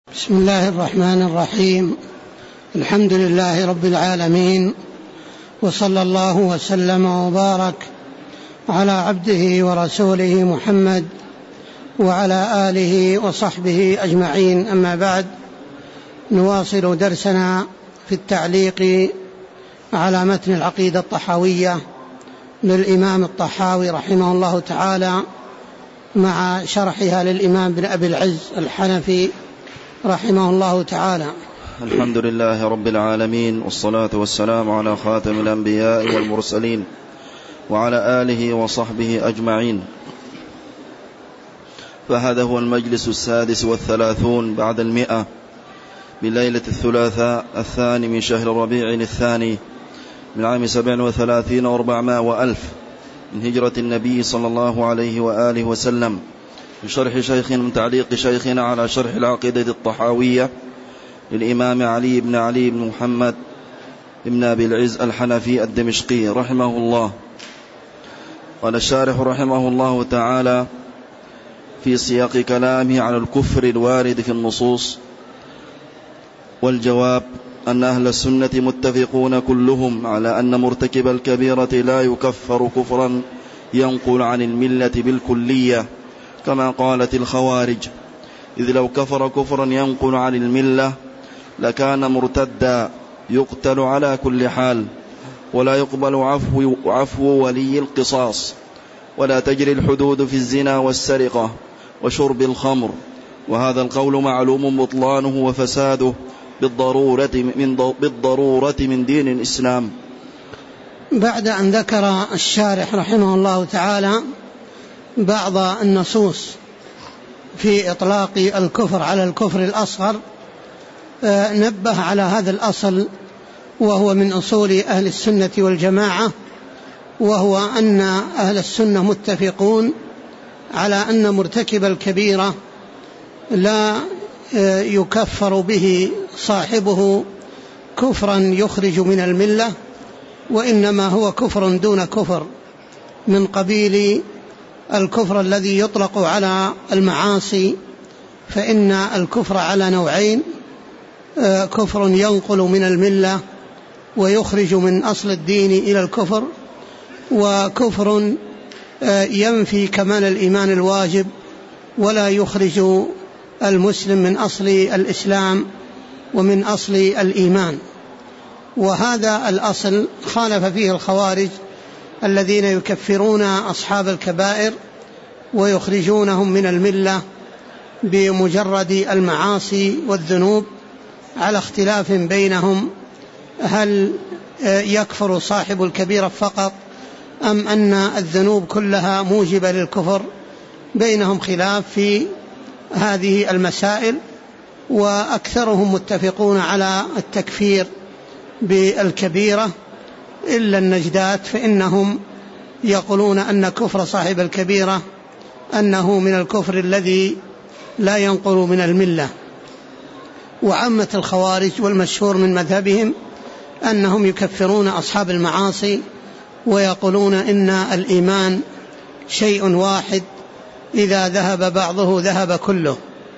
بسم الله الرحمن الرحيم. الحمد لله رب العالمين، وصلى الله وسلم وبارك على عبده ورسوله محمد وعلى آله وصحبه أجمعين. أما بعد، نواصل درسنا في التعليق على متن العقيدة الطحاوية للإمام الطحاوي رحمه الله تعالى، مع شرحها للإمام ابن أبي العز الحنفي رحمه الله تعالى. الحمد لله رب العالمين، والصلاة والسلام على خاتم الأنبياء والمرسلين وعلى آله وصحبه أجمعين. فهذا هو المجلس 36 بعد 100 بليلة الثلاثاء 2 من شهر ربيع الثاني من عام 37 و400 وألف من هجرة النبي صلى الله عليه وآله وسلم، بشرح شيخنا من تعليق شيخنا على شرح العقيدة الطحاوية للإمام علي بن محمد بن أبي العز الحنفي الدمشقي رحمه الله. قال الشارح رحمه الله تعالى في سياق كلامه على الكفر الوارد في النصوص: والجواب أن أهل السنة متفقون كلهم على أن مرتكب الكبيرة لا يكفر كفرا ينقل عن الملة بالكلية كما قالت الخوارج، إذ لو كفر كفرا ينقل عن الملة لكان مرتدا يقتل على كل حال، ولا يقبل عفو ولي القصاص، ولا تجري الحدود في الزنا والسرقة وشرب الخمر. وهذا القول معلوم بطلانه وفساده بالضرورة من دين الإسلام. بعد أن ذكر الشارح رحمه الله تعالى بعض النصوص في إطلاق الكفر على الكفر الأصغر، نبه على هذا الأصل، وهو من أصول أهل السنة والجماعة، وهو أن أهل السنة متفقون على أن مرتكب الكبيرة لا يكفر به صاحبه كفرا يخرج من الملة، وإنما هو كفر دون كفر، من قبيل الكفر الذي يطلق على المعاصي. فإن الكفر على نوعين: كفر ينقل من الملة ويخرج من أصل الدين إلى الكفر، وكفر ينفي كمال الإيمان الواجب ولا يخرج المسلم من أصل الإسلام ومن أصل الإيمان. وهذا الأصل خالف فيه الخوارج الذين يكفرون أصحاب الكبائر ويخرجونهم من الملة بمجرد المعاصي والذنوب، على اختلاف بينهم: هل يكفر صاحب الكبيرة فقط أم أن الذنوب كلها موجبة للكفر؟ بينهم خلاف في هذه المسائل، وأكثرهم متفقون على التكفير بالكبيرة إلا النجدات، فإنهم يقولون أن كفر صاحب الكبيرة أنه من الكفر الذي لا ينقل من الملة. وعامة الخوارج والمشهور من مذهبهم أنهم يكفرون أصحاب المعاصي، ويقولون إن الإيمان شيء واحد، إذا ذهب بعضه ذهب كله.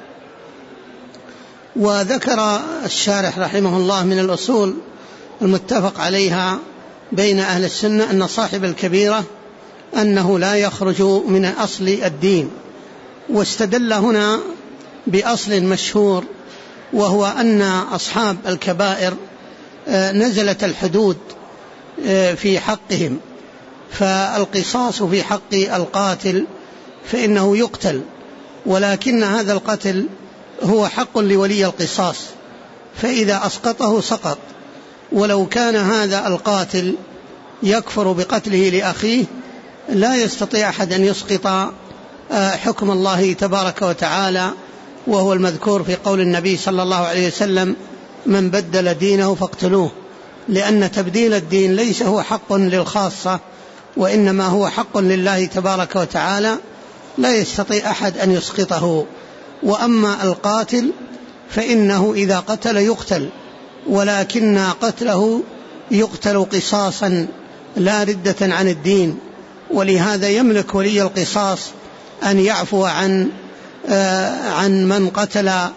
وذكر الشارح رحمه الله من الأصول المتفق عليها بين أهل السنة أن صاحب الكبيرة أنه لا يخرج من أصل الدين، واستدل هنا بأصل مشهور، وهو أن أصحاب الكبائر نزلت الحدود في حقهم، فالقصاص في حق القاتل فإنه يقتل، ولكن هذا القتل هو حق لولي القصاص، فإذا أسقطه سقط. ولو كان هذا القاتل يكفر بقتله لأخيه لا يستطيع أحد أن يسقط حكم الله تبارك وتعالى، وهو المذكور في قول النبي صلى الله عليه وسلم: من بدل دينه فاقتلوه، لأن تبديل الدين ليس هو حق للخاصة، وإنما هو حق لله تبارك وتعالى، لا يستطيع أحد أن يسقطه. وأما القاتل فإنه إذا قتل يقتل، ولكن قتله يقتل قصاصا لا ردة عن الدين، ولهذا يملك ولي القصاص أن يعفو عن من قتل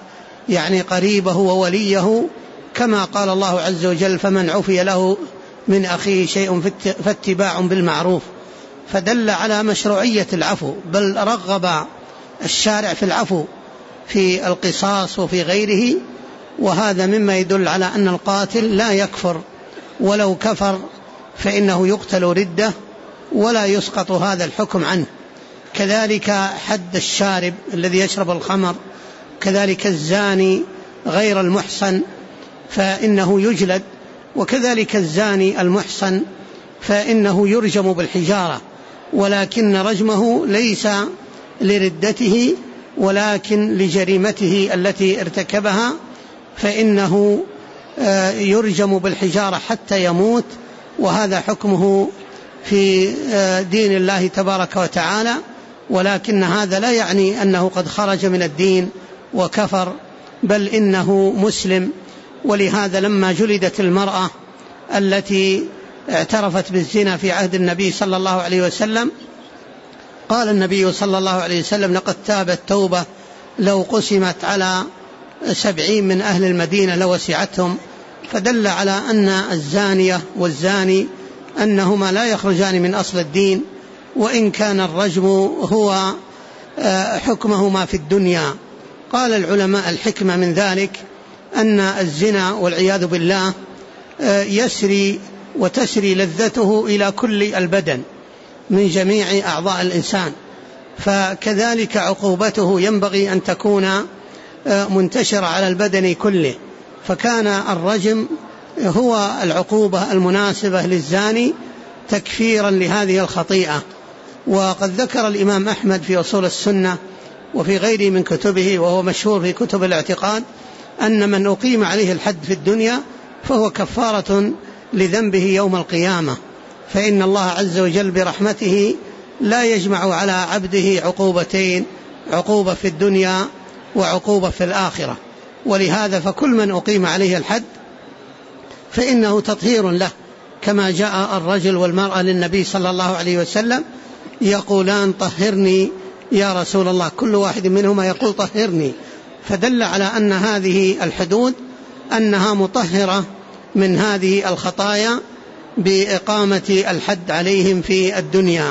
يعني قريبه ووليه، كما قال الله عز وجل: فمن عفي له من أخيه شيء فاتباع بالمعروف. فدل على مشروعية العفو، بل رغب الشارع في العفو في القصاص وفي غيره، وهذا مما يدل على أن القاتل لا يكفر، ولو كفر فإنه يقتل ردة ولا يسقط هذا الحكم عنه. كذلك حد الشارب الذي يشرب الخمر، كذلك الزاني غير المحصن فإنه يجلد، وكذلك الزاني المحصن فإنه يرجم بالحجارة، ولكن رجمه ليس لردته ولكن لجريمته التي ارتكبها، فإنه يرجم بالحجارة حتى يموت، وهذا حكمه في دين الله تبارك وتعالى. ولكن هذا لا يعني أنه قد خرج من الدين وكفر، بل إنه مسلم. ولهذا لما جلدت المرأة التي اعترفت بالزنا في عهد النبي صلى الله عليه وسلم، قال النبي صلى الله عليه وسلم: لقد تابت توبة لو قسمت على 70 من أهل المدينة لوسعتهم. فدل على أن الزانية والزاني أنهما لا يخرجان من أصل الدين، وإن كان الرجم هو حكمهما في الدنيا. قال العلماء: الحكمة من ذلك أن الزنا والعياذ بالله يسري وتسري لذته إلى كل البدن من جميع أعضاء الإنسان، فكذلك عقوبته ينبغي أن تكون منتشرة على البدن كله. فكان الرجم هو العقوبة المناسبة للزاني تكفيرا لهذه الخطيئة. وقد ذكر الإمام أحمد في أصول السنة وفي غيره من كتبه، وهو مشهور في كتب الاعتقاد، أن من أقيم عليه الحد في الدنيا فهو كفارة لذنبه يوم القيامة، فإن الله عز وجل برحمته لا يجمع على عبده عقوبتين: عقوبة في الدنيا وعقوبة في الآخرة. ولهذا فكل من أقيم عليه الحد فإنه تطهير له، كما جاء الرجل والمرأة للنبي صلى الله عليه وسلم يقولان: طهرني يا رسول الله، كل واحد منهما يقول طهرني. فدل على أن هذه الحدود أنها مطهرة من هذه الخطايا بإقامة الحد عليهم في الدنيا.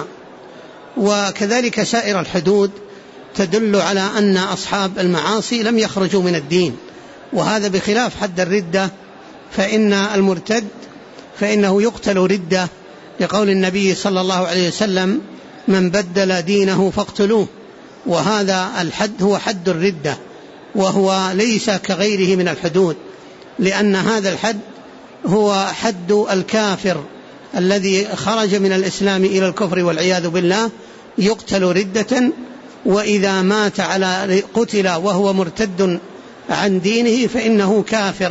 وكذلك سائر الحدود تدل على أن أصحاب المعاصي لم يخرجوا من الدين، وهذا بخلاف حد الردة، فإن المرتد فإنه يقتل ردة، لقول النبي صلى الله عليه وسلم: من بدل دينه فاقتلوه. وهذا الحد هو حد الردة، وهو ليس كغيره من الحدود، لأن هذا الحد هو حد الكافر الذي خرج من الإسلام إلى الكفر والعياذ بالله، يقتل ردة، وإذا مات على قتل وهو مرتد عن دينه فإنه كافر،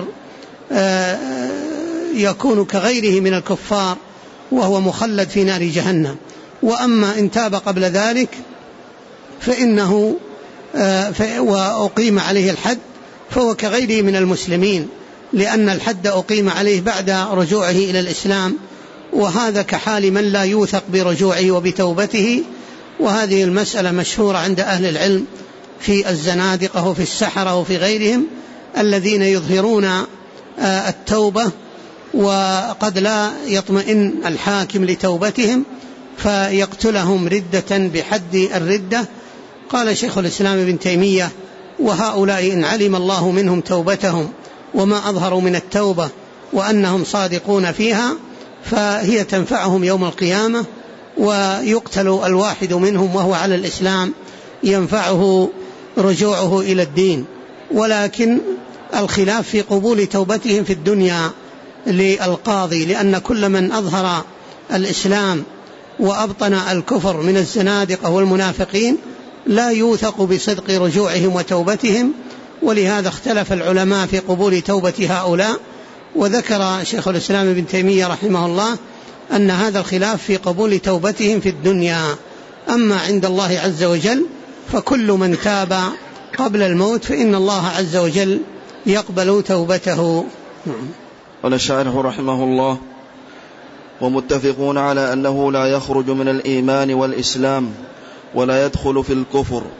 يكون كغيره من الكفار وهو مخلد في نار جهنم. وأما إن تاب قبل ذلك فإنه وأقيم عليه الحد فهو كغيره من المسلمين، لأن الحد أقيم عليه بعد رجوعه إلى الإسلام، وهذا كحال من لا يوثق برجوعه وبتوبته. وهذه المسألة مشهورة عند أهل العلم في الزنادقة وفي السحرة وفي غيرهم الذين يظهرون التوبة وقد لا يطمئن الحاكم لتوبتهم فيقتلهم ردة بحد الردة. قال شيخ الإسلام ابن تيمية: وهؤلاء إن علم الله منهم توبتهم وما أظهروا من التوبة وأنهم صادقون فيها فهي تنفعهم يوم القيامة، ويقتل الواحد منهم وهو على الإسلام ينفعه رجوعه إلى الدين. ولكن الخلاف في قبول توبتهم في الدنيا للقاضي، لأن كل من أظهر الإسلام وأبطن الكفر من الزنادقة والمنافقين لا يوثق بصدق رجوعهم وتوبتهم، ولهذا اختلف العلماء في قبول توبة هؤلاء. وذكر شيخ الإسلام ابن تيمية رحمه الله أن هذا الخلاف في قبول توبتهم في الدنيا. أما عند الله عز وجل فكل من تاب قبل الموت فإن الله عز وجل يقبل توبته. قال الشارح رحمه الله: ومتفقون على أنه لا يخرج من الإيمان والإسلام ولا يدخل في الكفر،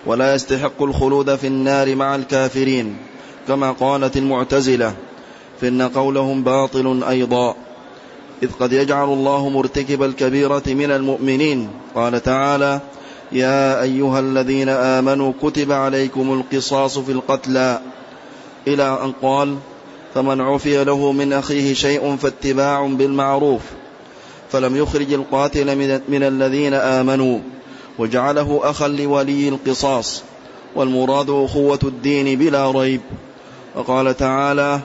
ولا يستحق الخلود في النار مع الكافرين، كما قالت المعتزلة، فإن قولهم باطل أيضا، إذ قد يجعل الله مرتكب الكبيرة من المؤمنين. قال تعالى: يا أيها الذين آمنوا كتب عليكم القصاص في القتلى، إلى أن قال: فمن عفي له من أخيه شيء فاتباع بالمعروف، فلم يخرج القاتل من الذين آمنوا وجعله أخا لولي القصاص، والمراد أخوة الدين بلا ريب. وقال تعالى: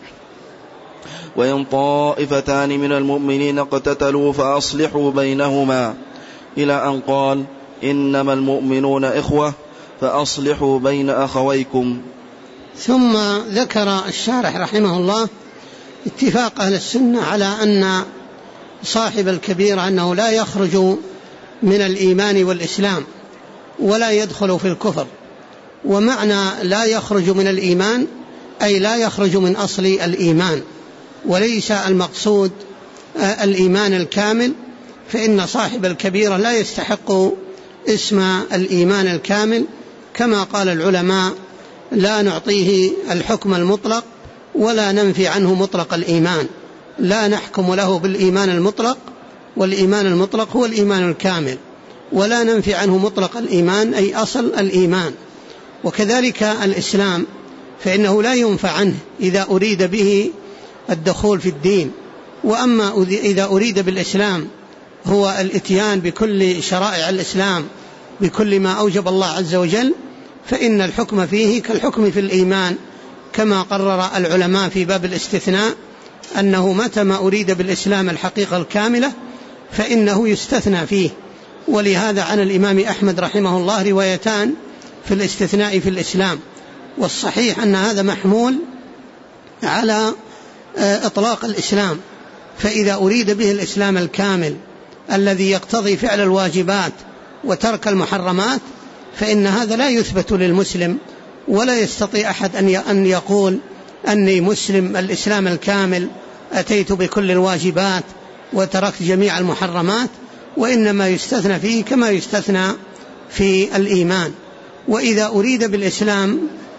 وإن طائفتان من المؤمنين اقتتلوا فأصلحوا بينهما، إلى أن قال: إنما المؤمنون إخوة فأصلحوا بين أخويكم. ثم ذكر الشارح رحمه الله اتفاق أهل السنة على أن صاحب الكبيرة أنه لا يخرج من الإيمان والإسلام ولا يدخل في الكفر. ومعنى لا يخرج من الإيمان أي لا يخرج من أصل الإيمان، وليس المقصود الإيمان الكامل، فإن صاحب الكبيرة لا يستحق اسم الإيمان الكامل، كما قال العلماء: لا نعطيه الحكم المطلق ولا ننفي عنه مطلق الإيمان، لا نحكم له بالإيمان المطلق، والإيمان المطلق هو الإيمان الكامل، ولا ننفي عنه مطلق الإيمان أي أصل الإيمان. وكذلك الإسلام، فإنه لا ينفى عنه إذا أريد به الدخول في الدين. وأما إذا أريد بالإسلام هو الإتيان بكل شرائع الإسلام بكل ما أوجب الله عز وجل، فإن الحكم فيه كالحكم في الإيمان، كما قرر العلماء في باب الاستثناء أنه متى ما أريد بالإسلام الحقيقة الكاملة فإنه يستثنى فيه. ولهذا عن الإمام أحمد رحمه الله روايتان في الاستثناء في الإسلام، والصحيح أن هذا محمول على إطلاق الإسلام، فإذا أريد به الإسلام الكامل الذي يقتضي فعل الواجبات وترك المحرمات فإن هذا لا يثبت للمسلم، ولا يستطيع أحد أن يقول أني مسلم الإسلام الكامل أتيت بكل الواجبات وتركت جميع المحرمات، وإنما يستثنى فيه كما يستثنى في الإيمان. وإذا أريد بالإسلام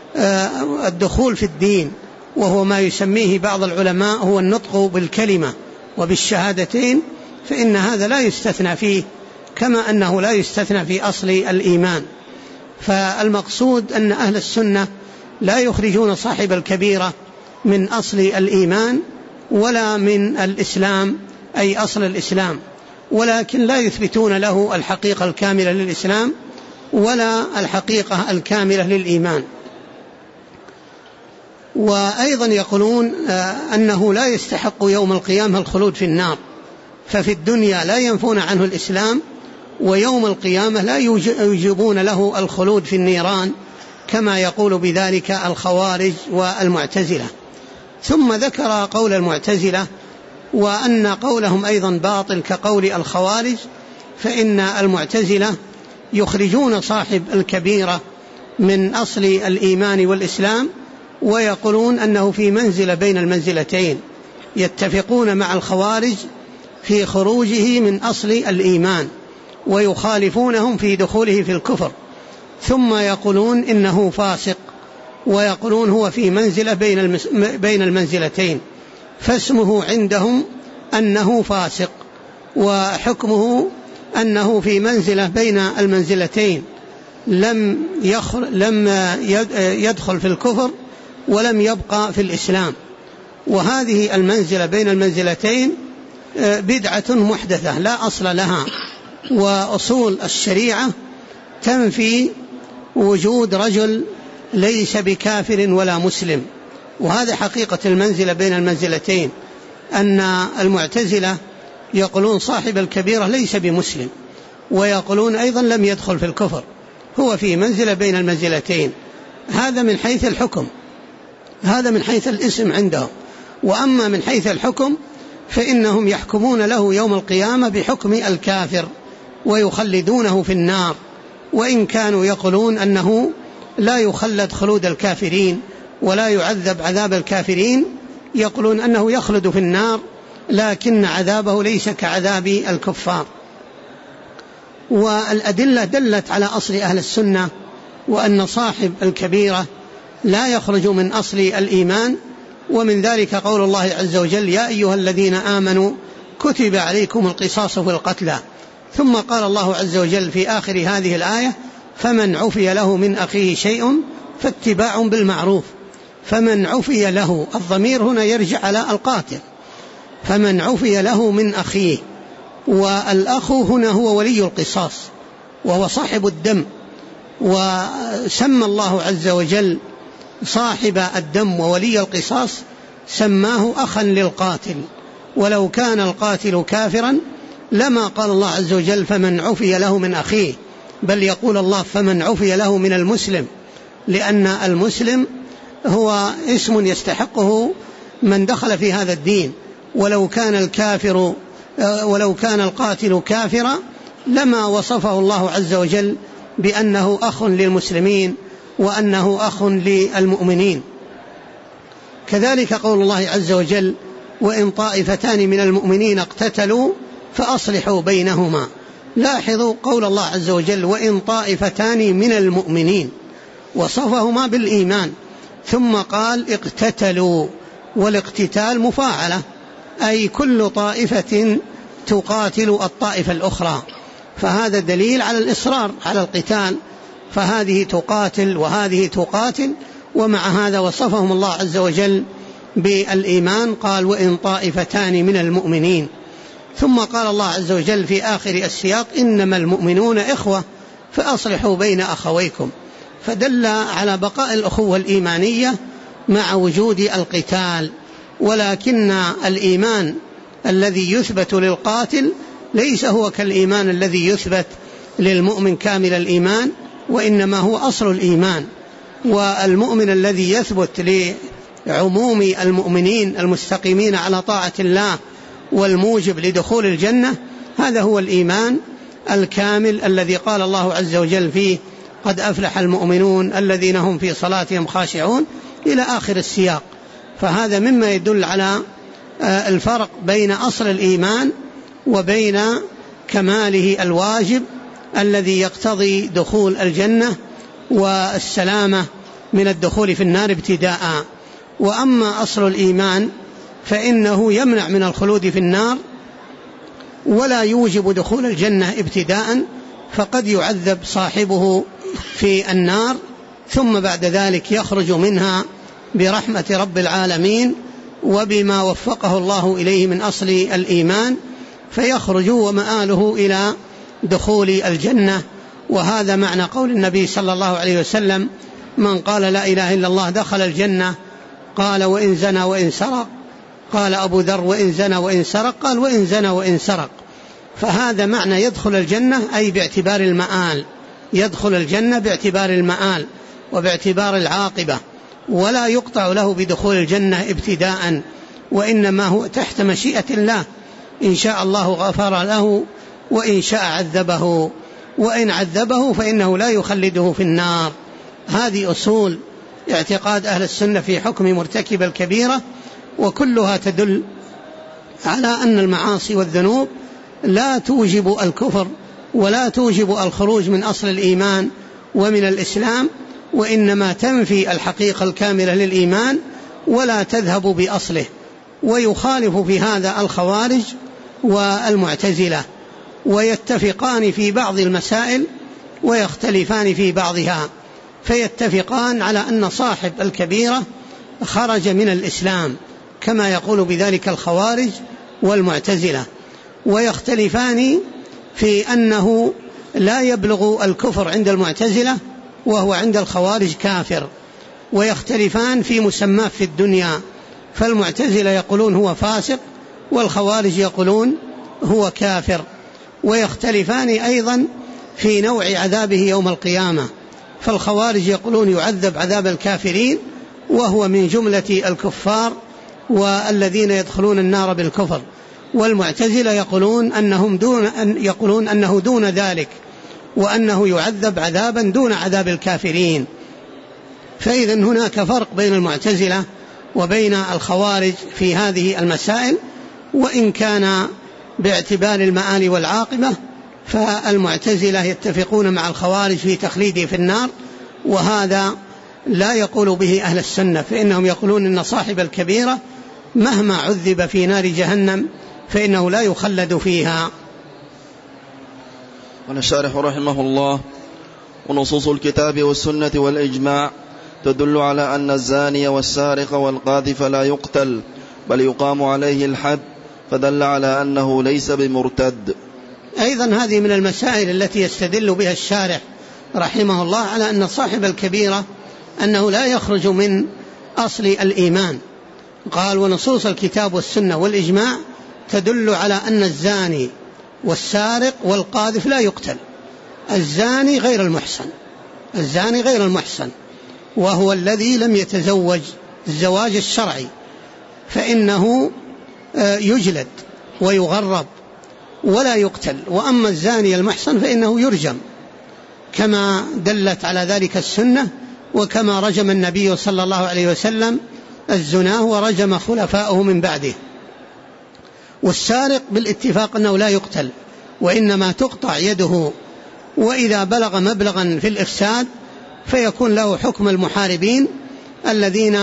الدخول في الدين، وهو ما يسميه بعض العلماء هو النطق بالكلمة وبالشهادتين، فإن هذا لا يستثنى فيه، كما أنه لا يستثنى في أصل الإيمان. فالمقصود أن أهل السنة لا يخرجون صاحب الكبيرة من أصل الإيمان ولا من الإسلام أي أصل الإسلام، ولكن لا يثبتون له الحقيقة الكاملة للإسلام ولا الحقيقة الكاملة للإيمان. وأيضا يقولون أنه لا يستحق يوم القيامة الخلود في النار، ففي الدنيا لا ينفون عنه الإسلام، ويوم القيامة لا يوجبون له الخلود في النيران، كما يقول بذلك الخوارج والمعتزلة. ثم ذكر قول المعتزلة وأن قولهم أيضا باطل كقول الخوارج، فإن المعتزلة يخرجون صاحب الكبيرة من أصل الإيمان والإسلام، ويقولون أنه في منزلة بين المنزلتين، يتفقون مع الخوارج في خروجه من أصل الإيمان ويخالفونهم في دخوله في الكفر، ثم يقولون إنه فاسق، ويقولون هو في منزلة بين المنزلتين، فاسمه عندهم أنه فاسق، وحكمه أنه في منزلة بين المنزلتين، لم يدخل في الكفر ولم يبقى في الإسلام. وهذه المنزلة بين المنزلتين بدعة محدثة لا أصل لها، وأصول الشريعة تنفي وجود رجل ليس بكافر ولا مسلم، وهذا حقيقة المنزلة بين المنزلتين، أن المعتزلة يقولون صاحب الكبيرة ليس بمسلم، ويقولون أيضا لم يدخل في الكفر، هو في منزلة بين المنزلتين. هذا من حيث الحكم، هذا من حيث الاسم عندهم. وأما من حيث الحكم فإنهم يحكمون له يوم القيامة بحكم الكافر ويخلدونه في النار، وإن كانوا يقولون أنه لا يخلد خلود الكافرين ولا يعذب عذاب الكافرين، يقولون أنه يخلد في النار لكن عذابه ليس كعذاب الكفار. والأدلة دلت على أصل أهل السنة وأن صاحب الكبيرة لا يخرج من أصل الإيمان. ومن ذلك قول الله عز وجل: يا أيها الذين آمنوا كتب عليكم القصاص في القتلى. ثم قال الله عز وجل في آخر هذه الآية: فمن عفي له من أخيه شيء فاتباع بالمعروف. فمن عفي له، الضمير هنا يرجع على القاتل، فمن عفي له من أخيه، والأخ هنا هو ولي القصاص وهو صاحب الدم. وسمى الله عز وجل صاحب الدم وولي القصاص سماه أخا للقاتل، ولو كان القاتل كافرا لما قال الله عز وجل فمن عفي له من أخيه، بل يقول الله فمن عفي له من المسلم، لأن المسلم هو اسم يستحقه من دخل في هذا الدين. ولو كان القاتل كافرا لما وصفه الله عز وجل بأنه أخ للمسلمين وأنه أخ للمؤمنين. كذلك قول الله عز وجل: وإن طائفتان من المؤمنين اقتتلوا فأصلحوا بينهما. لاحظوا قول الله عز وجل: وإن طائفتان من المؤمنين، وصفهما بالإيمان، ثم قال اقتتلوا، والاقتتال مفاعلة، أي كل طائفة تقاتل الطائفة الأخرى، فهذا دليل على الإصرار على القتال، فهذه تقاتل وهذه تقاتل. ومع هذا وصفهم الله عز وجل بالإيمان، قال: وإن طائفتان من المؤمنين. ثم قال الله عز وجل في آخر السياق: إنما المؤمنون إخوة فأصلحوا بين أخويكم. فدل على بقاء الأخوة الإيمانية مع وجود القتال. ولكن الإيمان الذي يثبت للقاتل ليس هو كالإيمان الذي يثبت للمؤمن كامل الإيمان، وإنما هو أصل الإيمان. والمؤمن الذي يثبت لعموم المؤمنين المستقيمين على طاعة الله والموجب لدخول الجنة، هذا هو الإيمان الكامل الذي قال الله عز وجل فيه: قد أفلح المؤمنون الذين هم في صلاتهم خاشعون، إلى آخر السياق. فهذا مما يدل على الفرق بين أصل الإيمان وبين كماله الواجب الذي يقتضي دخول الجنة والسلامة من الدخول في النار ابتداء. وأما أصل الإيمان فإنه يمنع من الخلود في النار ولا يوجب دخول الجنة ابتداء، فقد يعذب صاحبه في النار ثم بعد ذلك يخرج منها برحمة رب العالمين وبما وفقه الله إليه من أصل الإيمان، فيخرج ومآله إلى دخول الجنة. وهذا معنى قول النبي صلى الله عليه وسلم: من قال لا إله إلا الله دخل الجنة. قال: وإن زنى وإن سرق. قال أبو ذر: وإن زنى وإن سرق. قال: وإن زنى وإن سرق. فهذا معنى يدخل الجنة أي باعتبار المآل، يدخل الجنة باعتبار المآل وباعتبار العاقبة، ولا يقطع له بدخول الجنة ابتداء، وإنما هو تحت مشيئة الله، إن شاء الله غفر له وإن شاء عذبه، وإن عذبه فإنه لا يخلده في النار. هذه أصول اعتقاد أهل السنة في حكم مرتكب الكبيرة، وكلها تدل على أن المعاصي والذنوب لا توجب الكفر ولا توجب الخروج من أصل الإيمان ومن الإسلام، وإنما تنفي الحقيقة الكاملة للإيمان ولا تذهب بأصله. ويخالف في هذا الخوارج والمعتزلة، ويتفقان في بعض المسائل ويختلفان في بعضها، فيتفقان على أن صاحب الكبيرة خرج من الإسلام كما يقول بذلك الخوارج والمعتزلة، ويختلفان في أنه لا يبلغ الكفر عند المعتزلة وهو عند الخوارج كافر، ويختلفان في مسماه في الدنيا، فالمعتزلة يقولون هو فاسق والخوارج يقولون هو كافر. ويختلفان أيضا في نوع عذابه يوم القيامة، فالخوارج يقولون يعذب عذاب الكافرين وهو من جملة الكفار والذين يدخلون النار بالكفر، والمعتزلة يقولون أنه دون ذلك، وأنه يعذب عذابا دون عذاب الكافرين. فإذا هناك فرق بين المعتزلة وبين الخوارج في هذه المسائل، وإن كان باعتبار المآل والعاقبة فالمعتزلة يتفقون مع الخوارج في تخليده في النار، وهذا لا يقول به أهل السنة، فإنهم يقولون إن صاحب الكبيرة مهما عذب في نار جهنم فإنه لا يخلد فيها. والشارح رحمه الله: ونصوص الكتاب والسنة والإجماع تدل على أن الزاني والسارق والقاذف لا يقتل بل يقام عليه الحد، فدل على أنه ليس بمرتد. أيضا هذه من المسائل التي يستدل بها الشارح رحمه الله على أن صاحب الكبيرة أنه لا يخرج من أصل الإيمان. قال: ونصوص الكتاب والسنة والإجماع تدل على أن الزاني والسارق والقاذف لا يقتل. الزاني غير المحصن، الزاني غير المحصن وهو الذي لم يتزوج الزواج الشرعي فإنه يجلد ويغرب ولا يقتل. وأما الزاني المحصن فإنه يرجم، كما دلت على ذلك السنة، وكما رجم النبي صلى الله عليه وسلم الزناه ورجم خلفاؤه من بعده. والسارق بالاتفاق أنه لا يقتل، وإنما تقطع يده، وإذا بلغ مبلغا في الإفساد فيكون له حكم المحاربين الذين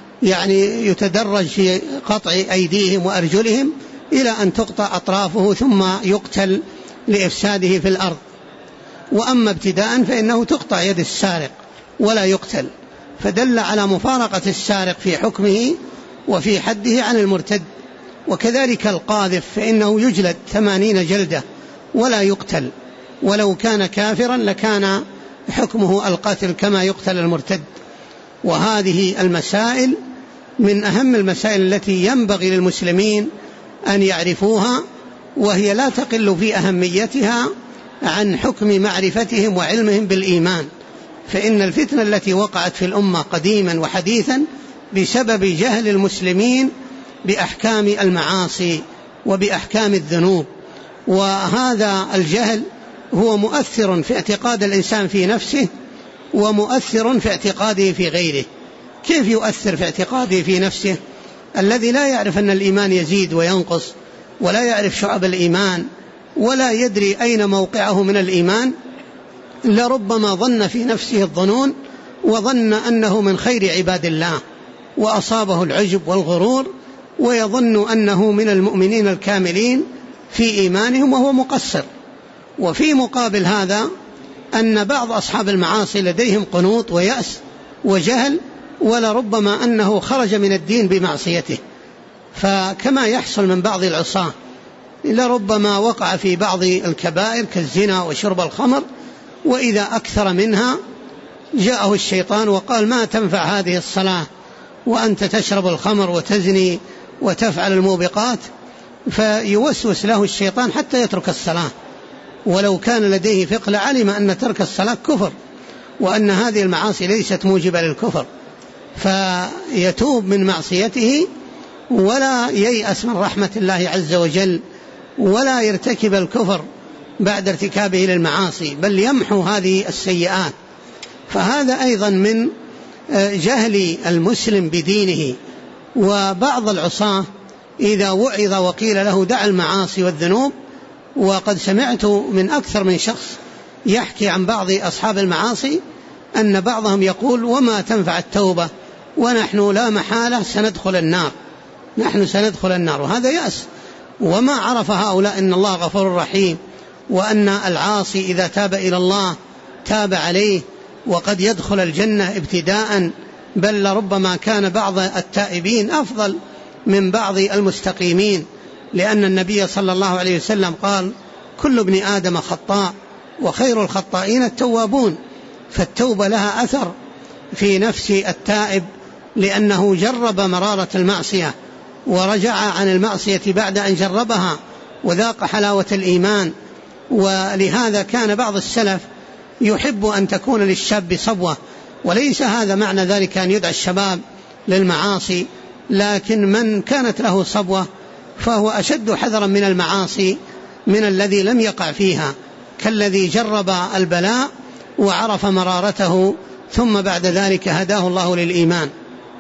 يتدرج في قطع أيديهم وأرجلهم إلى أن تقطع أطرافه ثم يقتل لإفساده في الأرض. وأما ابتداء فإنه تقطع يد السارق ولا يقتل، فدل على مفارقة السارق في حكمه وفي حده عن المرتد. وكذلك القاذف فإنه يجلد 80 جلدة ولا يقتل، ولو كان كافرا لكان حكمه القتل كما يقتل المرتد. وهذه المسائل من أهم المسائل التي ينبغي للمسلمين أن يعرفوها، وهي لا تقل في أهميتها عن حكم معرفتهم وعلمهم بالإيمان. فإن الفتنة التي وقعت في الأمة قديما وحديثا بسبب جهل المسلمين بأحكام المعاصي وبأحكام الذنوب، وهذا الجهل هو مؤثر في اعتقاد الإنسان في نفسه ومؤثر في اعتقاده في غيره. كيف يؤثر في اعتقاده في نفسه؟ الذي لا يعرف أن الإيمان يزيد وينقص، ولا يعرف شعب الإيمان، ولا يدري أين موقعه من الإيمان، لربما ظن في نفسه الظنون وظن أنه من خير عباد الله، وأصابه العجب والغرور، ويظن أنه من المؤمنين الكاملين في إيمانهم وهو مقصر. وفي مقابل هذا أن بعض أصحاب المعاصي لديهم قنوط ويأس وجهل، ولربما أنه خرج من الدين بمعصيته. فكما يحصل من بعض العصاة لربما وقع في بعض الكبائر كالزنا وشرب الخمر، وإذا أكثر منها جاءه الشيطان وقال: ما تنفع هذه الصلاة وأنت تشرب الخمر وتزني وتفعل الموبقات، فيوسوس له الشيطان حتى يترك الصلاة، ولو كان لديه فقه لعلم أن ترك الصلاة كفر، وأن هذه المعاصي ليست موجبة للكفر، فيتوب من معصيته ولا ييأس من رحمة الله عز وجل، ولا يرتكب الكفر بعد ارتكابه للمعاصي، بل يمحو هذه السيئات. فهذا أيضا من جهل المسلم بدينه. وبعض العصاة إذا وعظ وقيل له دع المعاصي والذنوب، وقد سمعت من أكثر من شخص يحكي عن بعض أصحاب المعاصي أن بعضهم يقول: وما تنفع التوبة ونحن لا محالة سندخل النار، نحن سندخل النار. وهذا يأس، وما عرف هؤلاء أن الله غفور رحيم، وأن العاصي إذا تاب إلى الله تاب عليه وقد يدخل الجنة ابتداء، بل لربما كان بعض التائبين أفضل من بعض المستقيمين، لأن النبي صلى الله عليه وسلم قال: كل ابن آدم خطاء وخير الخطائين التوابون. فالتوبة لها أثر في نفس التائب، لأنه جرب مرارة المعصية ورجع عن المعصية بعد أن جربها وذاق حلاوة الإيمان. ولهذا كان بعض السلف يحب أن تكون للشاب صبوة، وليس هذا معنى ذلك أن يدعى الشباب للمعاصي، لكن من كانت له صبوة فهو أشد حذرا من المعاصي من الذي لم يقع فيها، كالذي جرب البلاء وعرف مرارته ثم بعد ذلك هداه الله للإيمان.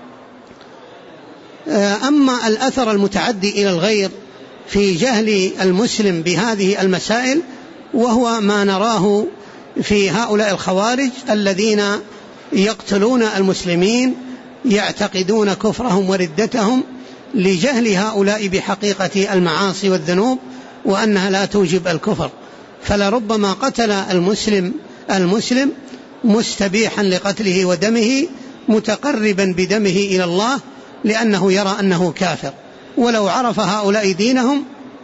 أما الأثر المتعدي إلى الغير في جهل المسلم بهذه المسائل، وهو ما نراه في هؤلاء الخوارج الذين يقتلون المسلمين يعتقدون كفرهم وردتهم لجهل هؤلاء بحقيقة المعاصي والذنوب وأنها لا توجب الكفر. فلربما قتل المسلم مستبيحا لقتله ودمه متقربا بدمه إلى الله لأنه يرى أنه كافر. ولو عرف هؤلاء دينهم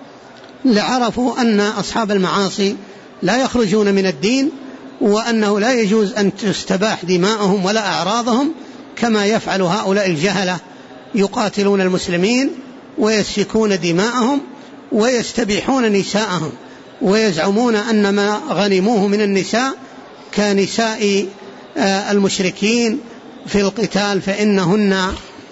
لعرفوا أن أصحاب المعاصي لا يخرجون من الدين، وأنه لا يجوز أن تستباح دماءهم ولا أعراضهم كما يفعل هؤلاء الجهلة، يقاتلون المسلمين ويسفكون دماءهم ويستبيحون نساءهم ويزعمون أن ما غنموه من النساء كنساء المشركين في القتال فإنهن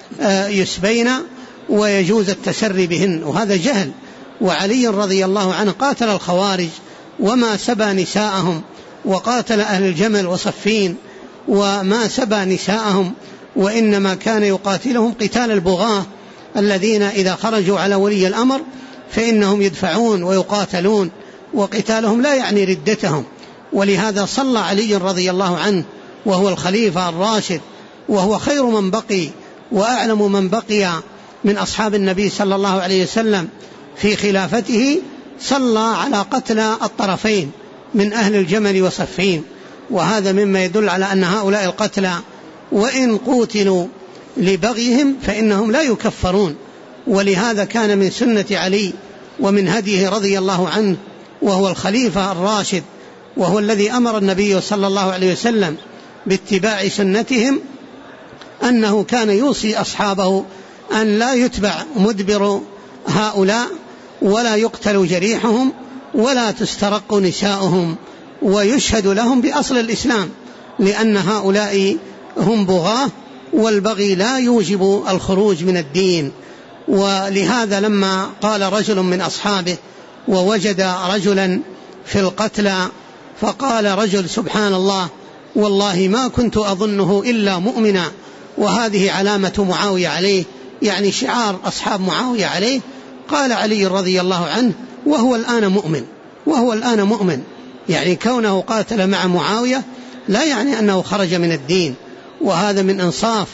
يسبين ويجوز التسري بهن، وهذا جهل. وعلي رضي الله عنه قاتل الخوارج وما سبى نساءهم، وقاتل أهل الجمل وصفين وما سبى نساءهم، وإنما كان يقاتلهم قتال البغاة الذين إذا خرجوا على ولي الأمر فإنهم يدفعون ويقاتلون، وقتالهم لا يعني ردتهم. ولهذا صلى علي رضي الله عنه وهو الخليفة الراشد وهو خير من بقي وأعلم من بقي من أصحاب النبي صلى الله عليه وسلم في خلافته، صلى على قتل الطرفين من أهل الجمل وصفين. وهذا مما يدل على أن هؤلاء القتلى وإن قوتلوا لبغيهم فإنهم لا يكفرون. ولهذا كان من سنة علي ومن هديه رضي الله عنه وهو الخليفة الراشد وهو الذي أمر النبي صلى الله عليه وسلم باتباع سنتهم أنه كان يوصي أصحابه أن لا يتبع مدبر هؤلاء ولا يقتل جريحهم ولا تسترق نساؤهم ويشهد لهم بأصل الإسلام، لأن هؤلاء هم بغاة والبغي لا يوجب الخروج من الدين. ولهذا لما قال رجل من أصحابه ووجد رجلا في القتلى فقال رجل سبحان الله والله ما كنت أظنه إلا مؤمنا، وهذه علامة معاوية عليه، يعني شعار أصحاب معاوية عليه. قال علي رضي الله عنه وهو الآن مؤمن، يعني كونه قاتل مع معاوية لا يعني أنه خرج من الدين. وهذا من إنصاف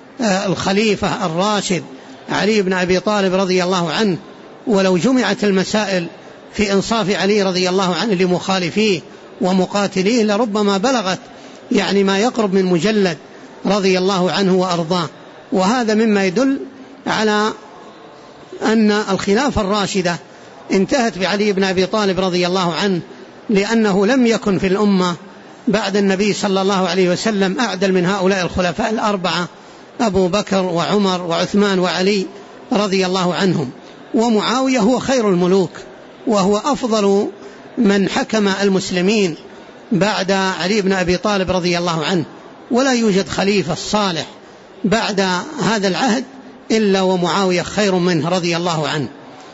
الخليفة الراشد علي بن أبي طالب رضي الله عنه. ولو جمعت المسائل في إنصاف علي رضي الله عنه لمخالفيه ومقاتليه لربما بلغت يعني ما يقرب من مجلد رضي الله عنه وأرضاه. وهذا مما يدل على أن الخلافة الراشدة انتهت بعلي بن أبي طالب رضي الله عنه، لأنه لم يكن في الأمة بعد النبي صلى الله عليه وسلم أعدل من هؤلاء الخلفاء الأربعة أبو بكر وعمر وعثمان وعلي رضي الله عنهم. ومعاوية هو خير الملوك وهو أفضل من حكم المسلمين بعد علي بن أبي طالب رضي الله عنه، ولا يوجد خليفة صالح بعد هذا العهد إلا ومعاوية خير منه رضي الله عنه.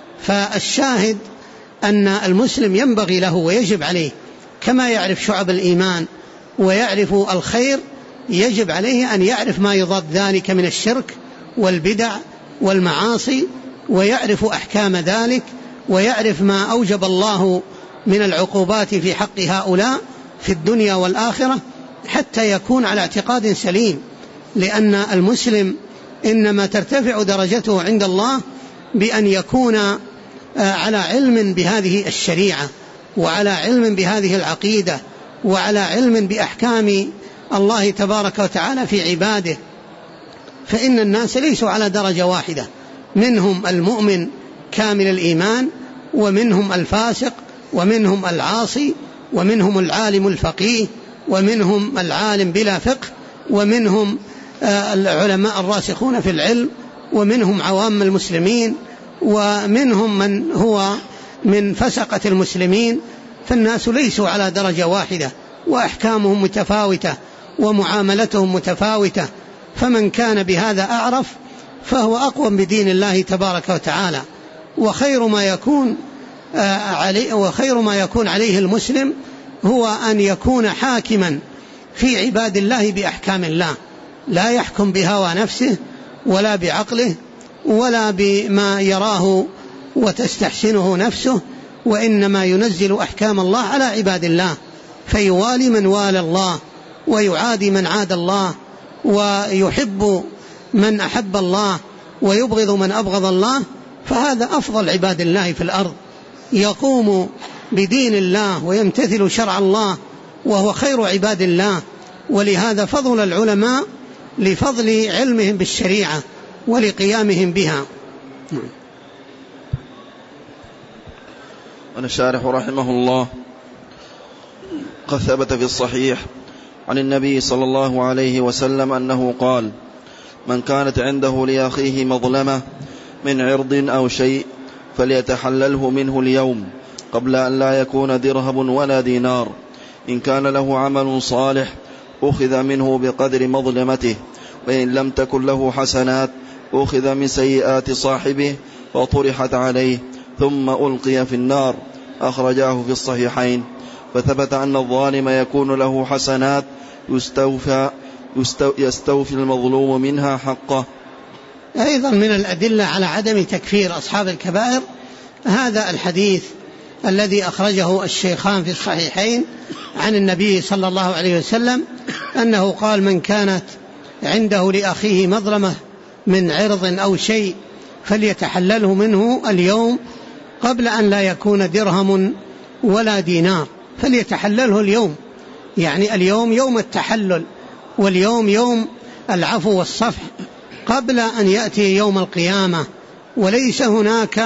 فالشاهد أن المسلم ينبغي له ويجب عليه كما يعرف شعب الإيمان ويعرف الخير، يجب عليه أن يعرف ما يضاد ذلك من الشرك والبدع والمعاصي، ويعرف أحكام ذلك، ويعرف ما أوجب الله من العقوبات في حق هؤلاء في الدنيا والآخرة حتى يكون على اعتقاد سليم. لأن المسلم إنما ترتفع درجته عند الله بأن يكون على علم بهذه الشريعة وعلى علم بهذه العقيدة وعلى علم بأحكام الله تبارك وتعالى في عباده. فإن الناس ليسوا على درجة واحدة، منهم المؤمن كامل الإيمان ومنهم الفاسق ومنهم العاصي ومنهم العالم الفقيه ومنهم العالم بلا فقه ومنهم العلماء الراسخون في العلم ومنهم عوام المسلمين ومنهم من هو من فسقة المسلمين. فالناس ليسوا على درجة واحدة وأحكامهم متفاوتة ومعاملتهم متفاوتة، فمن كان بهذا أعرف فهو أقوم بدين الله تبارك وتعالى. وخير ما يكون عليه المسلم هو أن يكون حاكما في عباد الله بأحكام الله، لا يحكم بهوى نفسه ولا بعقله ولا بما يراه وتستحسنه نفسه، وإنما ينزل أحكام الله على عباد الله، فيوالي من والى الله ويعادي من عاد الله، ويحب من أحب الله ويبغض من أبغض الله، فهذا أفضل عباد الله في الأرض، يقوم بدين الله ويمتثل شرع الله، وهو خير عباد الله. ولهذا فضل العلماء لفضل علمهم بالشريعة ولقيامهم بها. الشارح رحمه الله: قد ثبت في الصحيح عن النبي صلى الله عليه وسلم أنه قال: من كانت عنده لأخيه مظلمة من عرض أو شيء فليتحلله منه اليوم قبل أن لا يكون درهم ولا دينار. إن كان له عمل صالح أخذ منه بقدر مظلمته، وإن لم تكن له حسنات أخذ من سيئات صاحبه وطرحت عليه ثم ألقي في النار. أخرجاه في الصحيحين. فثبت أن الظالم يكون له حسنات يستوفي المظلوم منها حقه. أيضا من الأدلة على عدم تكفير أصحاب الكبائر هذا الحديث الذي أخرجه الشيخان في الصحيحين عن النبي صلى الله عليه وسلم أنه قال: من كانت عنده لأخيه مظلمة من عرض أو شيء فليتحلله منه اليوم قبل أن لا يكون درهم ولا دينار. فليتحلله اليوم، يعني اليوم يوم التحلل، واليوم يوم العفو والصفح، قبل أن يأتي يوم القيامة وليس هناك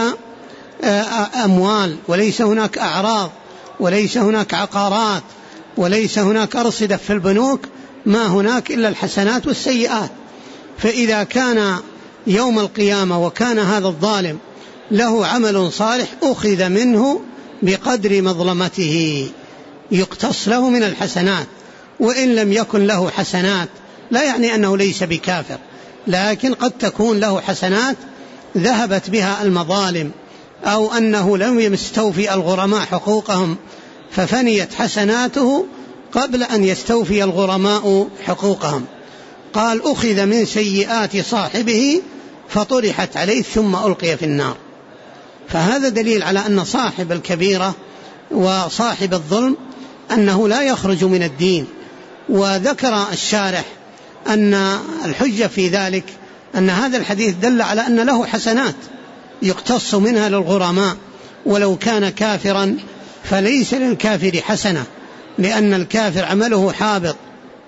أموال، وليس هناك أعراض، وليس هناك عقارات، وليس هناك أرصدة في البنوك، ما هناك إلا الحسنات والسيئات. فإذا كان يوم القيامة وكان هذا الظالم له عمل صالح أخذ منه بقدر مظلمته، يقتص له من الحسنات. وإن لم يكن له حسنات لا يعني أنه ليس بكافر، لكن قد تكون له حسنات ذهبت بها المظالم، أو أنه لم يستوفي الغرماء حقوقهم ففنيت حسناته قبل أن يستوفي الغرماء حقوقهم. قال: أخذ من سيئات صاحبه فطرحت عليه ثم ألقي في النار. فهذا دليل على أن صاحب الكبيرة وصاحب الظلم أنه لا يخرج من الدين. وذكر الشارح أن الحجة في ذلك أن هذا الحديث دل على أن له حسنات يقتص منها للغرماء، ولو كان كافرا فليس للكافر حسنة، لأن الكافر عمله حابط،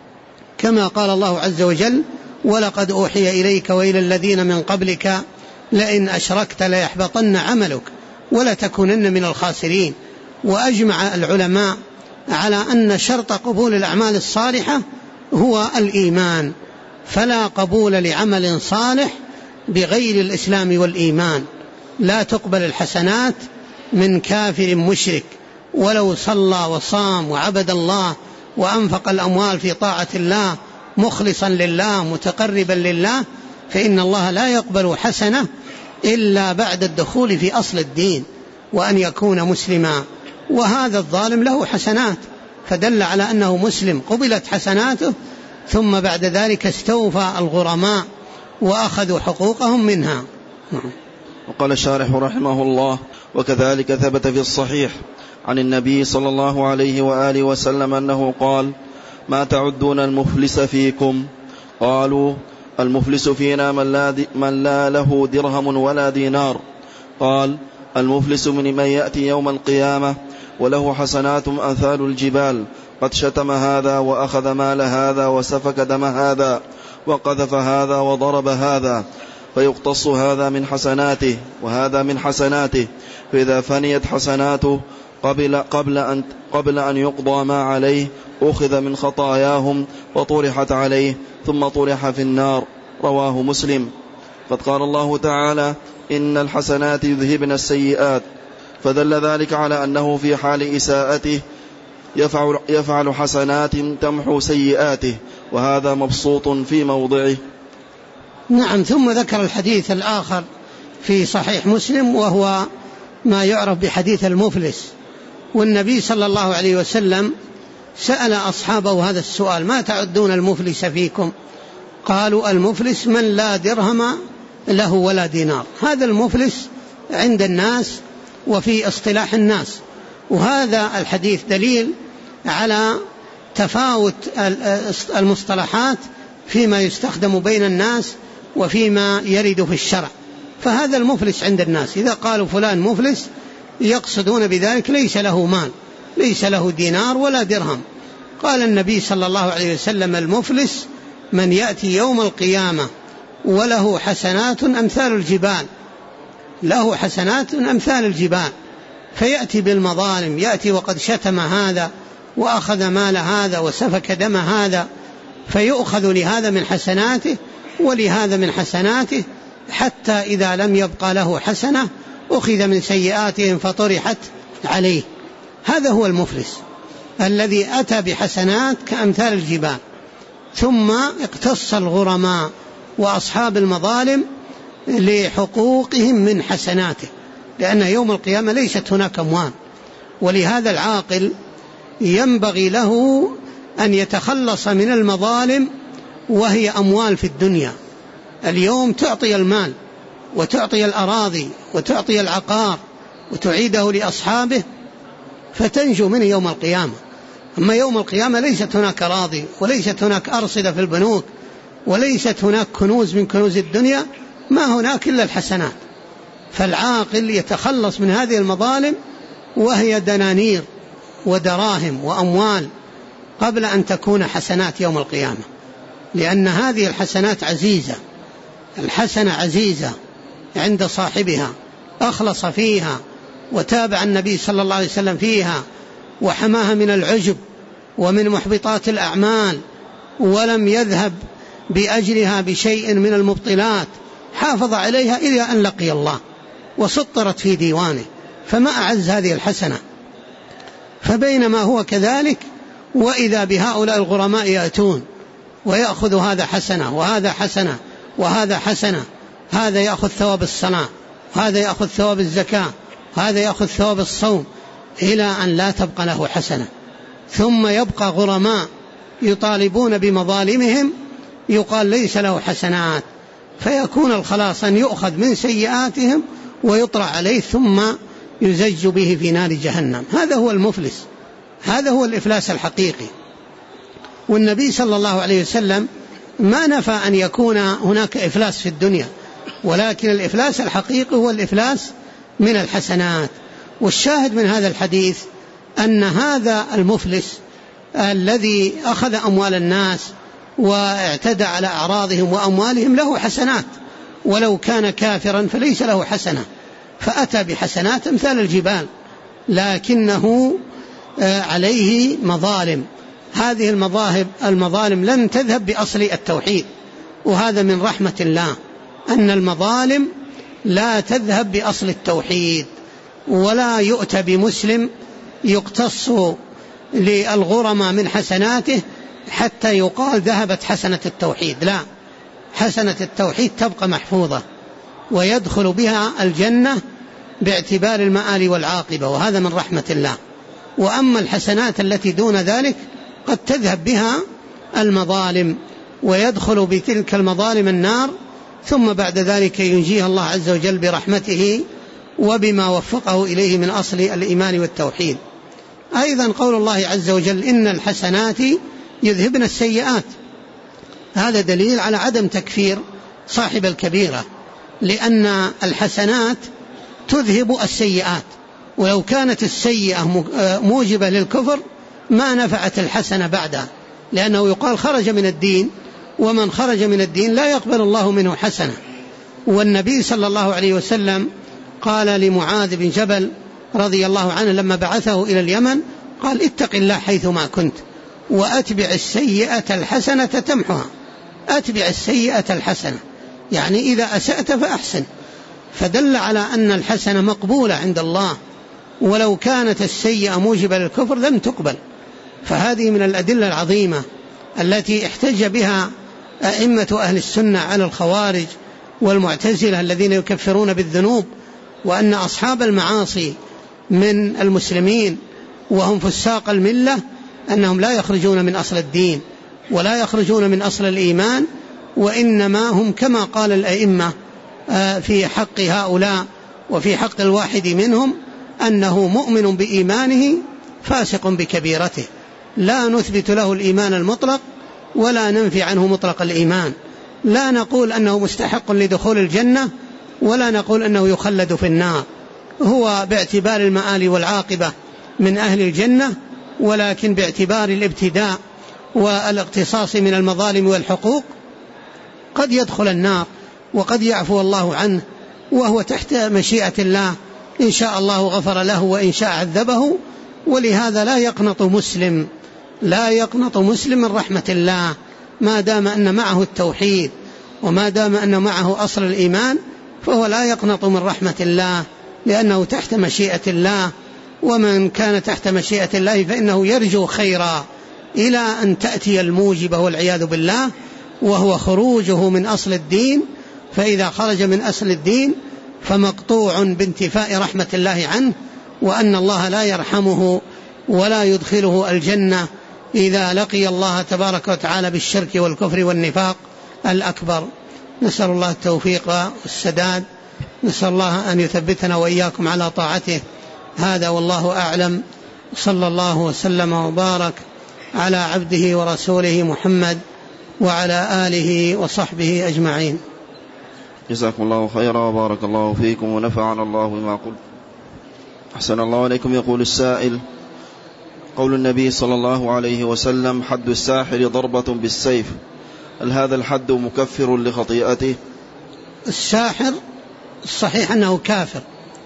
كما قال الله عز وجل: ولقد أوحي إليك وإلى الذين من قبلك لئن أشركت ليحبطن عملك ولتكونن من الخاسرين. وأجمع العلماء على أن شرط قبول الأعمال الصالحة هو الإيمان، فلا قبول لعمل صالح بغير الإسلام والإيمان. لا تقبل الحسنات من كافر مشرك ولو صلى وصام وعبد الله وأنفق الأموال في طاعة الله مخلصا لله متقربا لله، فإن الله لا يقبل حسنة إلا بعد الدخول في أصل الدين وأن يكون مسلما. وهذا الظالم له حسنات، فدل على أنه مسلم قبلت حسناته، ثم بعد ذلك استوفى الغرماء وأخذوا حقوقهم منها. وقال الشارح رحمه الله: وكذلك ثبت في الصحيح عن النبي صلى الله عليه وآله وسلم أنه قال: ما تعدون المفلس فيكم؟ قالوا: المفلس فينا من لا له درهم ولا دينار. قال: المفلس من يأتي يوم القيامة وله حسنات أمثال الجبال، قد شتم هذا وأخذ مال هذا وسفك دم هذا وقذف هذا وضرب هذا، فيقتص هذا من حسناته وهذا من حسناته، فإذا فنيت حسناته قبل أن يقضى ما عليه أخذ من خطاياهم وطرحت عليه ثم طرح في النار. رواه مسلم. قد قال الله تعالى: إن الحسنات يذهبن السيئات، فدل ذلك على أنه في حال إساءته يفعل حسنات تمحو سيئاته، وهذا مبسوط في موضعه. نعم. ثم ذكر الحديث الآخر في صحيح مسلم، وهو ما يعرف بحديث المفلس. والنبي صلى الله عليه وسلم سأل أصحابه هذا السؤال: ما تعدون المفلس فيكم؟ قالوا: المفلس من لا درهم له ولا دينار. هذا المفلس عند الناس وفي اصطلاح الناس. وهذا الحديث دليل على تفاوت المصطلحات فيما يستخدم بين الناس وفيما يرد في الشرع. فهذا المفلس عند الناس، إذا قالوا فلان مفلس يقصدون بذلك ليس له مال، ليس له دينار ولا درهم. قال النبي صلى الله عليه وسلم: المفلس من يأتي يوم القيامة وله حسنات أمثال الجبال، له حسنات أمثال الجبال، فيأتي بالمظالم، يأتي وقد شتم هذا وأخذ مال هذا وسفك دم هذا، فيؤخذ لهذا من حسناته ولهذا من حسناته، حتى إذا لم يبقى له حسنة أخذ من سيئاتهم فطرحت عليه. هذا هو المفلس الذي أتى بحسنات كأمثال الجبال. ثم اقتص الغرماء وأصحاب المظالم لحقوقهم من حسناته، لأن يوم القيامة ليست هناك أموال، ولهذا العاقل ينبغي له أن يتخلص من المظالم وهي أموال في الدنيا. اليوم تعطي المال وتعطي الأراضي وتعطي العقار وتعيده لأصحابه فتنجو منه يوم القيامة. أما يوم القيامة ليست هناك أراضي وليست هناك أرصدة في البنوك وليست هناك كنوز من كنوز الدنيا، ما هناك إلا الحسنات. فالعاقل يتخلص من هذه المظالم وهي دنانير ودراهم وأموال قبل أن تكون حسنات يوم القيامة، لأن هذه الحسنات عزيزة، الحسنة عزيزة عند صاحبها، أخلص فيها وتابع النبي صلى الله عليه وسلم فيها وحماها من العجب ومن محبطات الأعمال، ولم يذهب بأجلها بشيء من المبطلات، حافظ عليها إلى أن لقي الله وسطرت في ديوانه، فما أعز هذه الحسنة. فبينما هو كذلك وإذا بهؤلاء الغرماء يأتون ويأخذ هذا حسنة وهذا حسنة وهذا حسنة، هذا يأخذ ثواب الصلاة، هذا يأخذ ثواب الزكاة، هذا يأخذ ثواب الصوم، إلى أن لا تبقى له حسنة. ثم يبقى غرماء يطالبون بمظالمهم، يقال ليس له حسنات، فيكون الخلاص أن يؤخذ من سيئاتهم ويطرح عليه ثم يزج به في نار جهنم. هذا هو المفلس، هذا هو الإفلاس الحقيقي. والنبي صلى الله عليه وسلم ما نفى أن يكون هناك إفلاس في الدنيا، ولكن الإفلاس الحقيقي هو الإفلاس من الحسنات. والشاهد من هذا الحديث أن هذا المفلس الذي أخذ أموال الناس واعتدى على أعراضهم وأموالهم له حسنات، ولو كان كافرا فليس له حسنة، فأتى بحسنات أمثال الجبال، لكنه عليه مظالم. هذه المظالم لن تذهب بأصل التوحيد، وهذا من رحمة الله أن المظالم لا تذهب بأصل التوحيد. ولا يؤتى بمسلم يقتص للغرماء من حسناته حتى يقال ذهبت حسنة التوحيد، لا، حسنة التوحيد تبقى محفوظة ويدخل بها الجنة باعتبار المآل والعاقبة، وهذا من رحمة الله. وأما الحسنات التي دون ذلك قد تذهب بها المظالم ويدخل بتلك المظالم النار، ثم بعد ذلك ينجيها الله عز وجل برحمته وبما وفقه إليه من أصل الإيمان والتوحيد. أيضا قول الله عز وجل: إن الحسنات يذهبن السيئات، هذا دليل على عدم تكفير صاحب الكبيرة، لأن الحسنات تذهب السيئات، ولو كانت السيئة موجبة للكفر ما نفعت الحسنة بعدها، لأنه يقال خرج من الدين، ومن خرج من الدين لا يقبل الله منه حسنة. والنبي صلى الله عليه وسلم قال لمعاذ بن جبل رضي الله عنه لما بعثه إلى اليمن، قال: اتق الله حيثما كنت وأتبع السيئة الحسنة تمحها. أتبع السيئة الحسنة يعني إذا أسأت فأحسن، فدل على أن الحسنة مقبولة عند الله، ولو كانت السيئة موجبة للكفر لم تقبل. فهذه من الأدلة العظيمة التي احتج بها أئمة أهل السنة على الخوارج والمعتزلة الذين يكفرون بالذنوب، وأن أصحاب المعاصي من المسلمين وهم فساق الملة أنهم لا يخرجون من أصل الدين ولا يخرجون من أصل الإيمان، وإنما هم كما قال الأئمة في حق هؤلاء وفي حق الواحد منهم أنه مؤمن بإيمانه فاسق بكبيرته، لا نثبت له الإيمان المطلق ولا ننفي عنه مطلق الإيمان، لا نقول أنه مستحق لدخول الجنة ولا نقول أنه يخلد في النار، هو باعتبار المآل والعاقبة من أهل الجنة، ولكن باعتبار الابتداء والاقتصاص من المظالم والحقوق قد يدخل النار وقد يعفو الله عنه، وهو تحت مشيئة الله، إن شاء الله غفر له وإن شاء عذبه. ولهذا لا يقنط مسلم من رحمة الله ما دام أن معه التوحيد وما دام أن معه أصل الإيمان، فهو لا يقنط من رحمة الله لأنه تحت مشيئة الله، ومن كان تحت مشيئة الله فإنه يرجو خيرا إلى أن تأتي الموجبة والعياذ بالله، وهو خروجه من أصل الدين. فإذا خرج من أصل الدين فمقطوع بانتفاء رحمة الله عنه، وأن الله لا يرحمه ولا يدخله الجنة إذا لقي الله تبارك وتعالى بالشرك والكفر والنفاق الأكبر. نسأل الله التوفيق والسداد، نسأل الله أن يثبتنا وإياكم على طاعته. هذا والله أعلم، صلى الله وسلم وبارك على عبده ورسوله محمد وعلى آله وصحبه أجمعين. جزاكم الله خيرا وبارك الله فيكم ونفعنا الله بما قلت. أحسن الله عليكم. يقول السائل: قول النبي صلى الله عليه وسلم: حد الساحر ضربة بالسيف، هل هذا الحد مكفر لخطيئته؟ الساحر الصحيح أنه كافر،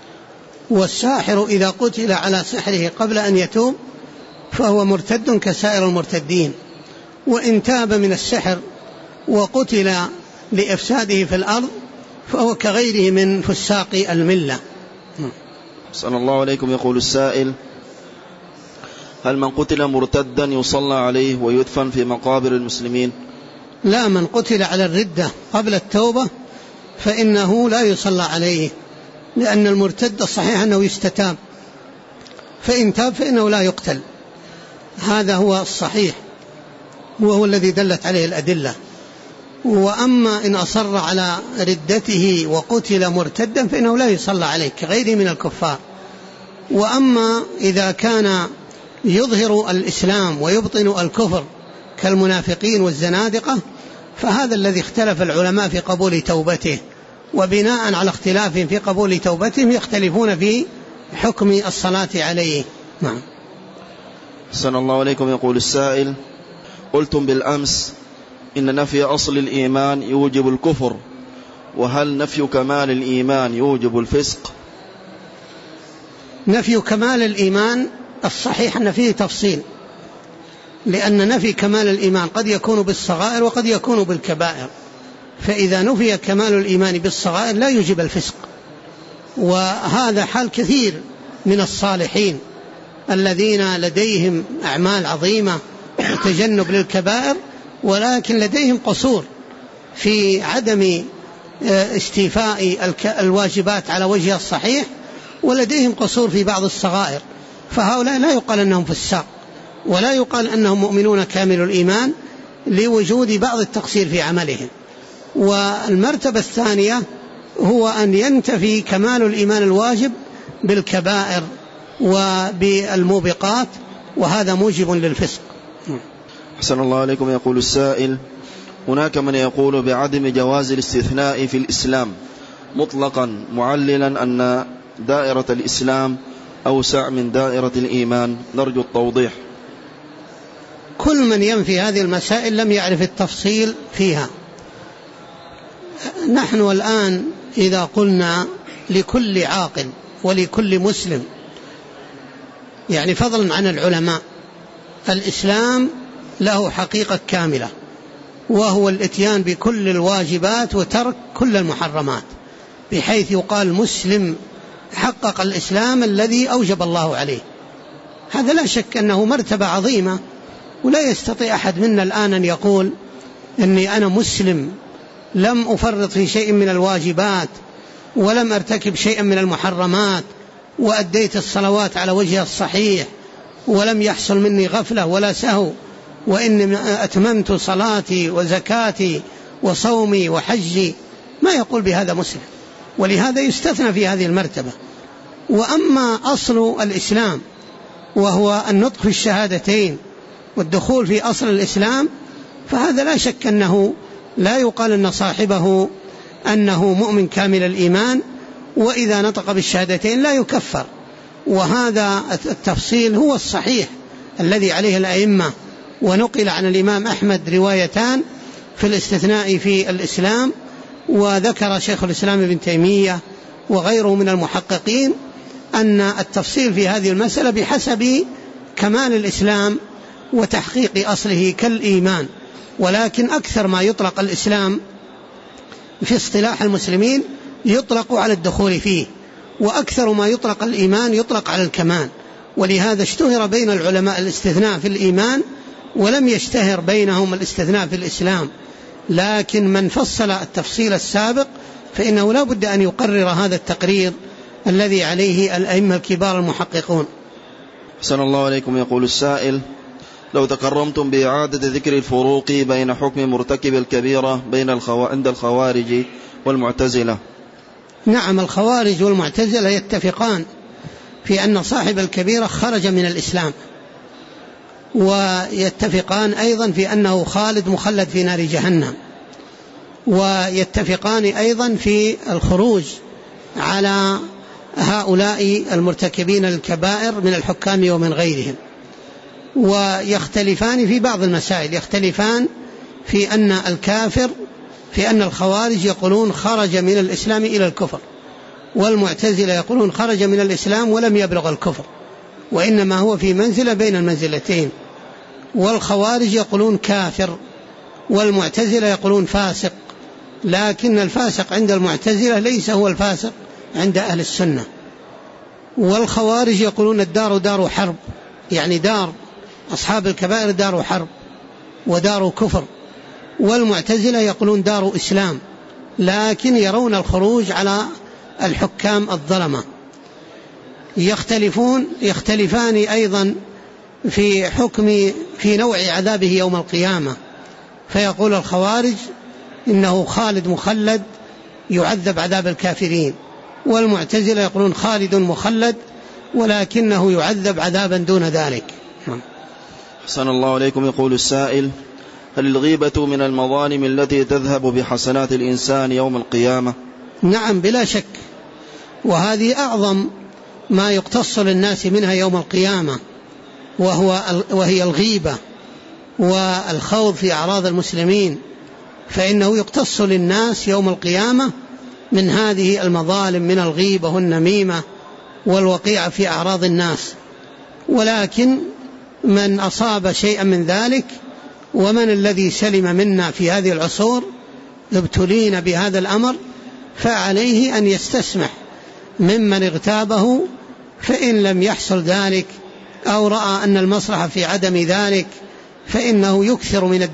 والساحر إذا قتل على سحره قبل أن يتوب فهو مرتد كسائر المرتدين، وإن تاب من السحر وقتل لإفساده في الأرض فهو كغيره من فساق الملة. صلى الله عليكم. يقول السائل: هل من قتل مرتدا يصلى عليه ويدفن في مقابر المسلمين؟ لا، من قتل على الردة قبل التوبة فإنه لا يصلى عليه، لأن المرتد الصحيح أنه يستتاب، فإن تاب فإنه لا يقتل. هذا هو الصحيح وهو الذي دلت عليه الأدلة. وأما إن أصر على ردته وقتل مرتدا فإنه لا يصلى عليه كغيره من الكفار. وأما إذا كان يظهر الإسلام ويبطن الكفر كالمنافقين والزنادقة فهذا الذي اختلف العلماء في قبول توبته، وبناء على اختلاف في قبول توبتهم يختلفون في حكم الصلاة عليه. نعم. أحسن الله عليكم. يقول السائل: قلتم بالأمس إن نفي أصل الإيمان يوجب الكفر، وهل نفي كمال الإيمان يوجب الفسق؟ نفي كمال الإيمان الصحيح أن فيه تفصيل، لأن نفي كمال الإيمان قد يكون بالصغائر وقد يكون بالكبائر، فإذا نفي كمال الإيمان بالصغائر لا يوجب الفسق. وهذا حال كثير من الصالحين الذين لديهم أعمال عظيمة وتجنب للكبائر، ولكن لديهم قصور في عدم استيفاء الواجبات على وجه الصحيح، ولديهم قصور في بعض الصغائر، فهؤلاء لا يقال أنهم فساق ولا يقال أنهم مؤمنون كامل الإيمان لوجود بعض التقصير في عملهم. والمرتبة الثانية هو أن ينتفي كمال الإيمان الواجب بالكبائر وبالموبقات، وهذا موجب للفسق. أحسن الله عليكم. يقول السائل: هناك من يقول بعدم جواز الاستثناء في الإسلام مطلقا، معللا أن دائرة الإسلام أوسع من دائرة الإيمان، نرجو التوضيح. كل من ينفي هذه المسائل لم يعرف التفصيل فيها. نحن الآن إذا قلنا لكل عاقل ولكل مسلم، يعني فضلا عن العلماء، الإسلام له حقيقة كاملة، وهو الاتيان بكل الواجبات وترك كل المحرمات، بحيث يقال مسلم حقق الإسلام الذي أوجب الله عليه. هذا لا شك أنه مرتبة عظيمة، ولا يستطيع أحد منا الآن أن يقول أني أنا مسلم لم أفرط في شيء من الواجبات ولم أرتكب شيئا من المحرمات وأديت الصلوات على وجهها الصحيح ولم يحصل مني غفلة ولا سهو، وإني أتممت صلاتي وزكاتي وصومي وحجي. ما يقول بهذا مسلم، ولهذا يستثنى في هذه المرتبة. وأما أصل الإسلام وهو النطق في الشهادتين والدخول في أصل الإسلام، فهذا لا شك أنه لا يقال أن صاحبه أنه مؤمن كامل الإيمان، وإذا نطق بالشهادتين لا يكفر. وهذا التفصيل هو الصحيح الذي عليه الأئمة. ونقل عن الإمام أحمد روايتان في الاستثناء في الإسلام، وذكر شيخ الإسلام ابن تيمية وغيره من المحققين أن التفصيل في هذه المسألة بحسب كمال الإسلام وتحقيق أصله كالإيمان. ولكن أكثر ما يطلق الإسلام في اصطلاح المسلمين يطلق على الدخول فيه، وأكثر ما يطلق الإيمان يطلق على الكمال. ولهذا اشتهر بين العلماء الاستثناء في الإيمان، ولم يشتهر بينهم الاستثناء في الإسلام. لكن من فصل التفصيل السابق فإنه لا بد أن يقرر هذا التقرير الذي عليه الأئمة الكبار المحققون. أحسن الله عليكم. يقول السائل: لو تكرمتم بإعادة ذكر الفروق بين حكم مرتكب الكبيرة عند الخوارج والمعتزلة. نعم، الخوارج والمعتزلة يتفقان في أن صاحب الكبيرة خرج من الإسلام، ويتفقان أيضا في أنه خالد مخلد في نار جهنم، ويتفقان أيضا في الخروج على هؤلاء المرتكبين الكبائر من الحكام ومن غيرهم. ويختلفان في بعض المسائل، يختلفان في أن الكافر، في أن الخوارج يقولون خرج من الإسلام إلى الكفر، والمعتزلة يقولون خرج من الإسلام ولم يبلغ الكفر، وإنما هو في منزلة بين المنزلتين. والخوارج يقولون كافر، والمعتزلة يقولون فاسق، لكن الفاسق عند المعتزلة ليس هو الفاسق عند أهل السنة. والخوارج يقولون الدار دار حرب، يعني دار أصحاب الكبائر دار حرب ودار كفر. والمعتزلة يقولون دار إسلام، لكن يرون الخروج على الحكام الظلمة. يختلفان أيضا في في نوع عذابه يوم القيامة، فيقول الخوارج إنه خالد مخلد يعذب عذاب الكافرين، والمعتزلة يقولون خالد مخلد ولكنه يعذب عذابا دون ذلك. أحسن الله عليكم. يقول السائل: هل الغيبة من المظالم التي تذهب بحسنات الإنسان يوم القيامة؟ نعم بلا شك، وهذه أعظم ما يقتص للناس منها يوم القيامة، وهي الغيبة والخوض في أعراض المسلمين، فإنه يقتص للناس يوم القيامة من هذه المظالم، من الغيبة والنميمة والوقيعة في أعراض الناس. ولكن من أصاب شيئا من ذلك، ومن الذي سلم منا في هذه العصور ابتلين بهذا الأمر، فعليه أن يستسمح ممن اغتابه، فإن لم يحصل ذلك أو رأى أن المصلحة في عدم ذلك فإنه يكثر من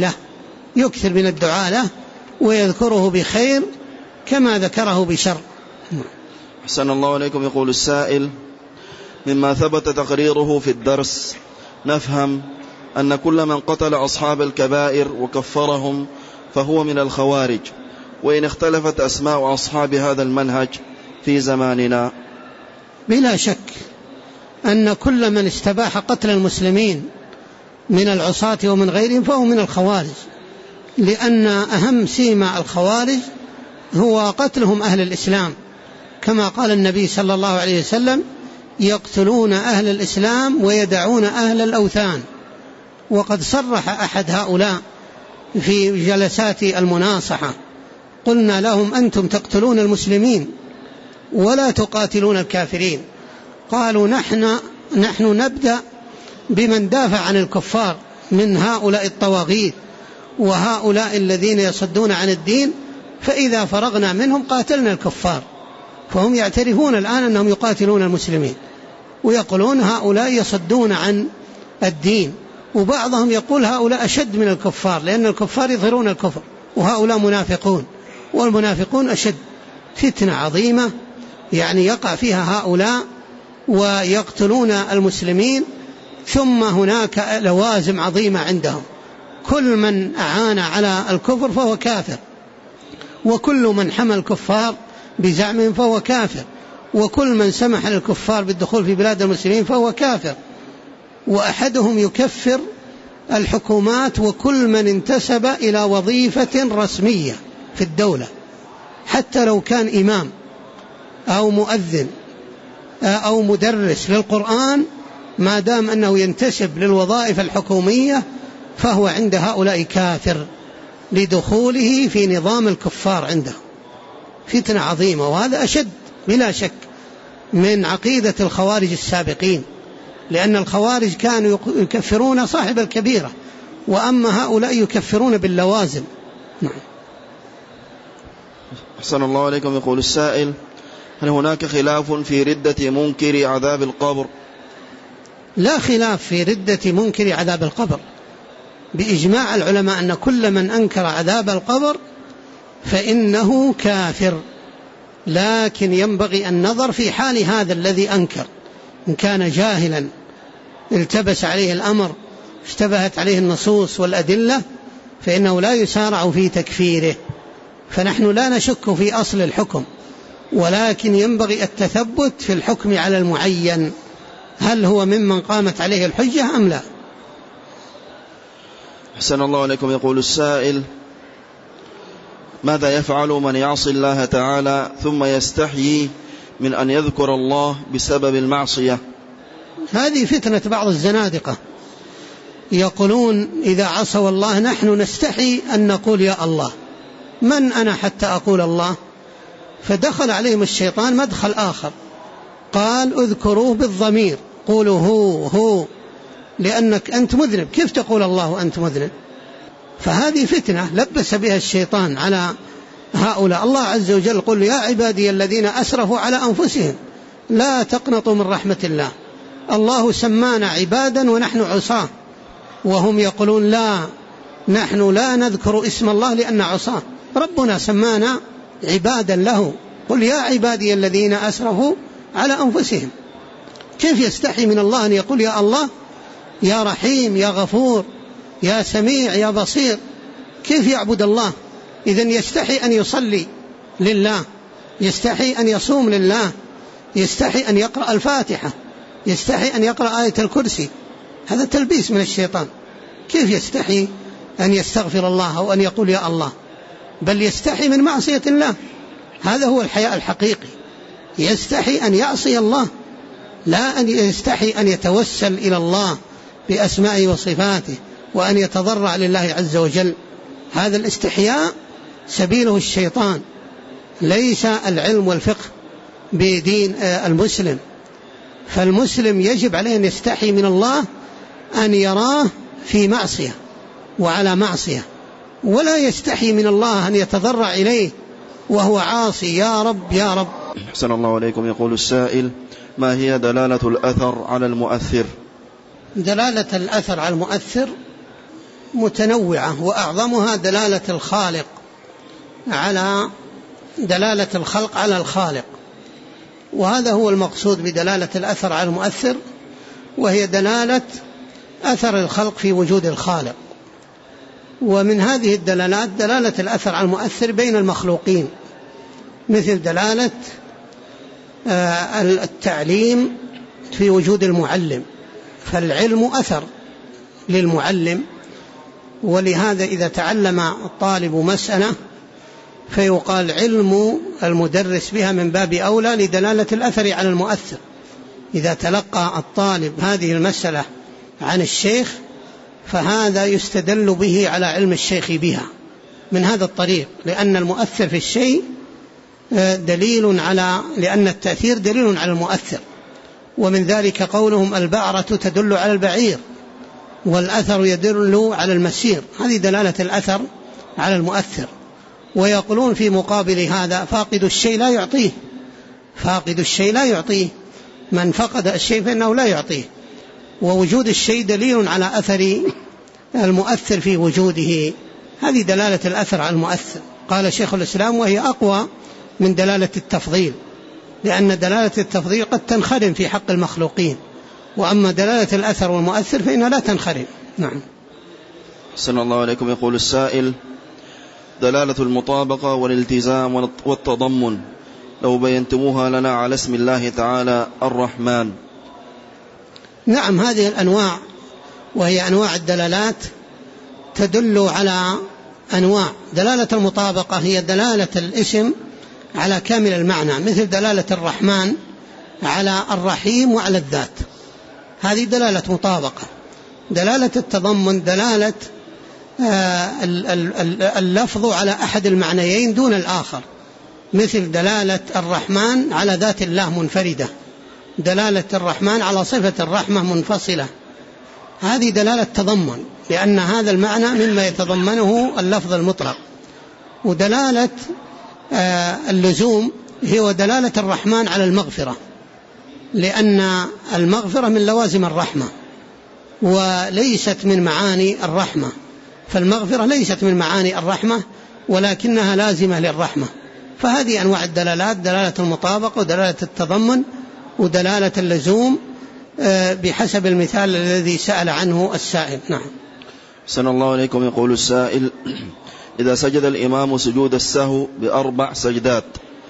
الدعاء له ويذكره بخير كما ذكره بشر. أحسن الله عليكم. يقول السائل: مما ثبت تقريره في الدرس نفهم أن كل من قتل أصحاب الكبائر وكفرهم فهو من الخوارج، وإن اختلفت أسماء أصحاب هذا المنهج في زماننا. بلا شك أن كل من استباح قتل المسلمين من العصاة ومن غيرهم فهو من الخوارج، لأن أهم سيما الخوارج هو قتلهم أهل الإسلام، كما قال النبي صلى الله عليه وسلم: يقتلون أهل الإسلام ويدعون أهل الأوثان. وقد صرح أحد هؤلاء في جلسات المناصحة، قلنا لهم: أنتم تقتلون المسلمين ولا تقاتلون الكافرين. قالوا: نحن نبدأ بمن دافع عن الكفار من هؤلاء الطواغيت وهؤلاء الذين يصدون عن الدين، فإذا فرغنا منهم قاتلنا الكفار. فهم يعترفون الآن أنهم يقاتلون المسلمين، ويقولون هؤلاء يصدون عن الدين، وبعضهم يقول هؤلاء أشد من الكفار، لأن الكفار يظهرون الكفر وهؤلاء منافقون، والمنافقون أشد. فتنة عظيمة يعني يقع فيها هؤلاء ويقتلون المسلمين، ثم هناك لوازم عظيمة عندهم: كل من أعان على الكفر فهو كافر، وكل من حمى الكفار بزعمهم فهو كافر، وكل من سمح للكفار بالدخول في بلاد المسلمين فهو كافر. وأحدهم يكفر الحكومات وكل من انتسب إلى وظيفة رسمية في الدولة، حتى لو كان إمام أو مؤذن أو مدرس للقرآن، ما دام أنه ينتسب للوظائف الحكومية فهو عند هؤلاء كافر لدخوله في نظام الكفار عنده. فتنة عظيمة، وهذا أشد بلا شك من عقيدة الخوارج السابقين، لأن الخوارج كانوا يكفرون صاحب الكبيرة، وأما هؤلاء يكفرون باللوازم. نعم. أحسن الله عليكم. يقول السائل: هل هناك خلاف في ردة منكر عذاب القبر؟ لا خلاف في ردة منكر عذاب القبر، بإجماع العلماء أن كل من أنكر عذاب القبر فإنه كافر، لكن ينبغي النظر في حال هذا الذي أنكر، إن كان جاهلا التبس عليه الأمر، اشتبهت عليه النصوص والأدلة، فإنه لا يسارع في تكفيره. فنحن لا نشك في أصل الحكم، ولكن ينبغي التثبت في الحكم على المعين، هل هو ممن قامت عليه الحجة أم لا. أحسن الله عليكم. يقول السائل: ماذا يفعل من يعصي الله تعالى ثم يستحيي من أن يذكر الله بسبب المعصية؟ هذه فتنة بعض الزنادقة، يقولون إذا عصوا الله نحن نستحي أن نقول يا الله، من أنا حتى أقول الله؟ فدخل عليهم الشيطان مدخل آخر، قال اذكروه بالضمير، قولوا هو لأنك أنت مذنب، كيف تقول الله وأنت مذنب؟ فهذه فتنة لبس بها الشيطان على هؤلاء. الله عز وجل قل يا عبادي الذين أسرفوا على أنفسهم لا تقنطوا من رحمة الله، الله سمانا عبادا ونحن عصاه، وهم يقولون لا، نحن لا نذكر اسم الله لأن عصاه، ربنا سمانا عبادا له، قل يا عبادي الذين أسرفوا على أنفسهم. كيف يستحي من الله أن يقول يا الله، يا رحيم، يا غفور، يا سميع، يا بصير؟ كيف يعبد الله؟ إذن يستحي أن يصلي لله، يستحي أن يصوم لله، يستحي أن يقرأ الفاتحة، يستحي أن يقرأ آية الكرسي. هذا تلبيس من الشيطان. كيف يستحي أن يستغفر الله أو أن يقول يا الله؟ بل يستحي من معصية الله، هذا هو الحياء الحقيقي. يستحي أن يعصي الله، لا أن يستحي أن يتوسل إلى الله بأسمائه وصفاته وأن يتضرع لله عز وجل. هذا الاستحياء سبيله الشيطان، ليس العلم والفقه بدين المسلم. فالمسلم يجب عليه أن يستحي من الله أن يراه في معصية وعلى معصية، ولا يستحي من الله أن يتضرع إليه وهو عاصي، يا رب يا رب. أحسن الله عليكم. يقول السائل: ما هي دلالة الأثر على المؤثر؟ دلالة الأثر على المؤثر متنوعة، وأعظمها دلالة الخالق على دلالة الخلق على الخالق، وهذا هو المقصود بدلالة الأثر على المؤثر، وهي دلالة أثر الخلق في وجود الخالق. ومن هذه الدلالات دلالة الأثر على المؤثر بين المخلوقين، مثل دلالة التعليم في وجود المعلم، فالعلم أثر للمعلم، ولهذا إذا تعلم الطالب مسألة فيقال علم المدرس بها من باب أولى لدلالة الأثر على المؤثر. إذا تلقى الطالب هذه المسألة عن الشيخ فهذا يستدل به على علم الشيخ بها من هذا الطريق، لأن المؤثر في الشيء دليل على، لأن التأثير دليل على المؤثر. ومن ذلك قولهم البعرة تدل على البعير والأثر يدل على المسير، هذه دلالة الأثر على المؤثر. ويقولون في مقابل هذا فاقد الشيء لا يعطيه، فاقد الشيء لا يعطيه، من فقد الشيء فإنه لا يعطيه، ووجود الشيء دليل على أثر المؤثر في وجوده، هذه دلالة الأثر على المؤثر. قال شيخ الإسلام وهي أقوى من دلالة التفضيل، لأن دلالة التفضيل قد تنخرم في حق المخلوقين، وأما دلالة الأثر والمؤثر فإنها لا تنخرم. نعم. أحسن الله عليكم. يقول السائل: دلالة المطابقة والالتزام والتضمن لو بينتموها لنا على اسم الله تعالى الرحمن. نعم، هذه الأنواع وهي أنواع الدلالات تدل على أنواع. دلالة المطابقة هي دلالة الاسم على كامل المعنى، مثل دلالة الرحمن على الرحيم وعلى الذات، هذه دلالة مطابقة. دلالة التضمن دلالة اللفظ على أحد المعنيين دون الآخر، مثل دلالة الرحمن على ذات الله منفردة، دلالة الرحمن على صفة الرحمة منفصلة، هذه دلالة تضمن، لأن هذا المعنى مما يتضمنه اللفظ المطلق. ودلالة اللزوم هي دلالة الرحمن على المغفرة، لأن المغفرة من لوازم الرحمة وليست من معاني الرحمة، فالمغفرة ليست من معاني الرحمة ولكنها لازمة للرحمة. فهذه أنواع الدلالات: دلالة المطابقة ودلالة التضمن ودلالة اللزوم بحسب المثال الذي سأل عنه السائل. نعم. أحسن الله عليكم. يقول السائل: إذا سجد الإمام سجود السهو ب4 سجدات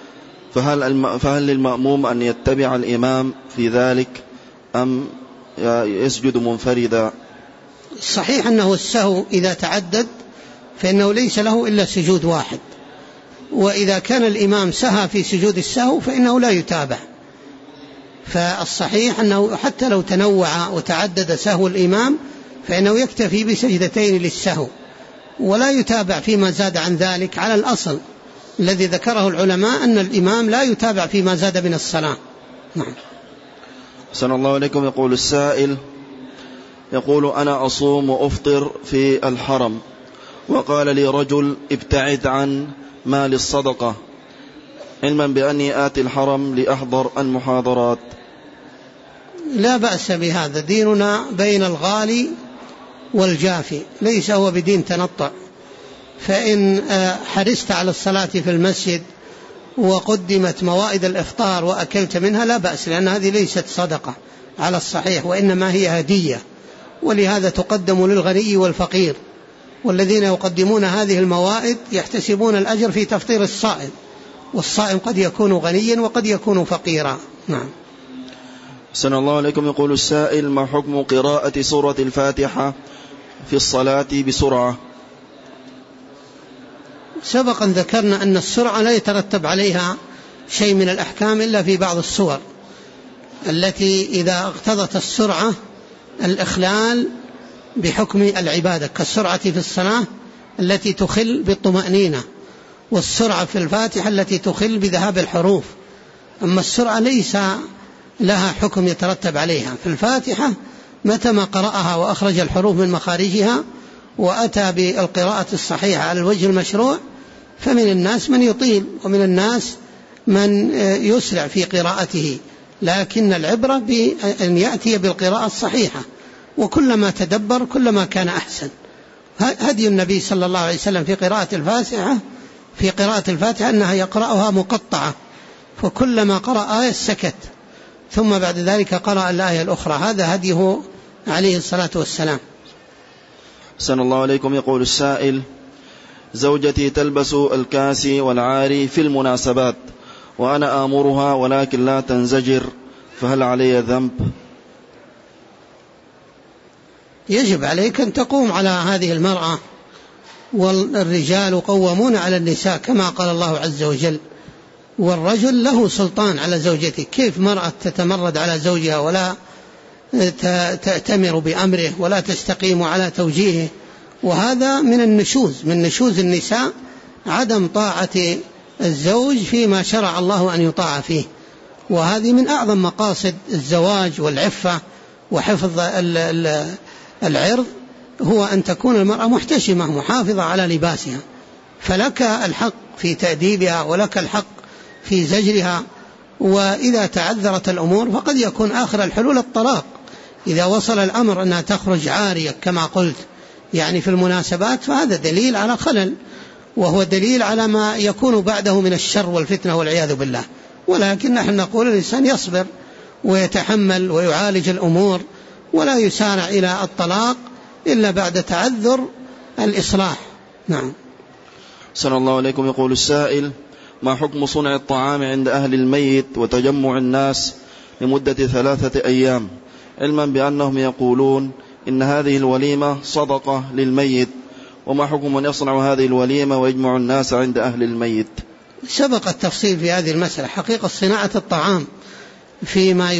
فهل للمأموم أن يتبع الإمام في ذلك أم يسجد منفردا؟ صحيح أنه السهو إذا تعدد فإنه ليس له إلا سجود واحد، وإذا كان الإمام سهى في سجود السهو فإنه لا يتابع. فالصحيح أنه حتى لو تنوع وتعدد سهو الإمام فإنه يكتفي بسجدتين للسهو ولا يتابع فيما زاد عن ذلك، على الأصل الذي ذكره العلماء أن الإمام لا يتابع فيما زاد من الصلاة. نعم. أحسن الله عليكم. يقول السائل: يقول: أنا أصوم وأفطر في الحرم، وقال لي رجل: ابتعد عن مال الصدقة، علما بأني آتي الحرم لأحضر المحاضرات. لا بأس بهذا، ديننا بين الغالي والجافي، ليس هو بدين تنطع. فإن حرصت على الصلاة في المسجد وقدمت موائد الإفطار وأكلت منها لا بأس، لأن هذه ليست صدقة على الصحيح، وإنما هي هدية، ولهذا تقدم للغني والفقير، والذين يقدمون هذه الموائد يحتسبون الأجر في تفطير الصائم، والصائم قد يكون غنيا وقد يكون فقيرا. نعم. أحسن الله عليكم. يقول السائل: ما حكم قراءة سورة الفاتحة في الصلاة بسرعة؟ سبقا ذكرنا أن السرعة لا يترتب عليها شيء من الأحكام إلا في بعض السور التي إذا اقتضت السرعة الإخلال بحكم العبادة، كالسرعة في الصلاة التي تخل بالطمأنينة، والسرعة في الفاتحة التي تخل بذهاب الحروف. أما السرعة ليس لها حكم يترتب عليها. في الفاتحة متى ما قرأها وأخرج الحروف من مخارجها وأتى بالقراءة الصحيحة على الوجه المشروع فمن الناس من يطيل ومن الناس من يسرع في قراءته، لكن العبرة بأن يأتي بالقراءة الصحيحة، وكلما تدبر كلما كان أحسن. هدي النبي صلى الله عليه وسلم في قراءة الفاتحة أنها يقرأها مقطعة، فكلما قرأ آية سكت ثم بعد ذلك قرأ الآية الأخرى، هذا هديه عليه الصلاة والسلام. أحسن الله عليكم. يقول السائل: زوجتي تلبس الكاسي والعاري في المناسبات وأنا آمرها ولكن لا تنزجر، فهل علي ذنب؟ يجب عليك أن تقوم على هذه المرأة، والرجال قوامون على النساء كما قال الله عز وجل، والرجل له سلطان على زوجته. كيف مرأة تتمرد على زوجها ولا تأتمر بأمره ولا تستقيم على توجيهه؟ وهذا من نشوز النساء عدم طاعة الزوج فيما شرع الله أن يطاع فيه، وهذه من أعظم مقاصد الزواج والعفة وحفظ العرض، هو أن تكون المرأة محتشمة محافظة على لباسها، فلك الحق في تأديبها ولك الحق في زجرها. وإذا تعذرت الأمور فقد يكون آخر الحلول الطلاق، إذا وصل الأمر أنها تخرج عارية كما قلت يعني في المناسبات، فهذا دليل على خلل، وهو دليل على ما يكون بعده من الشر والفتنة والعياذ بالله. ولكن نحن نقول الإنسان يصبر ويتحمل ويعالج الأمور، ولا يسارع إلى الطلاق إلا بعد تعذر الإصلاح. نعم. صلى الله عليكم. يقول السائل: ما حكم صنع الطعام عند أهل الميت وتجمع الناس لمدة 3 أيام، علما بأنهم يقولون إن هذه الوليمة صدقة للميت، وما حكم من يصنع هذه الوليمة ويجمع الناس عند أهل الميت؟ سبق التفصيل في هذه المسألة. حقيقة صناعة الطعام فيما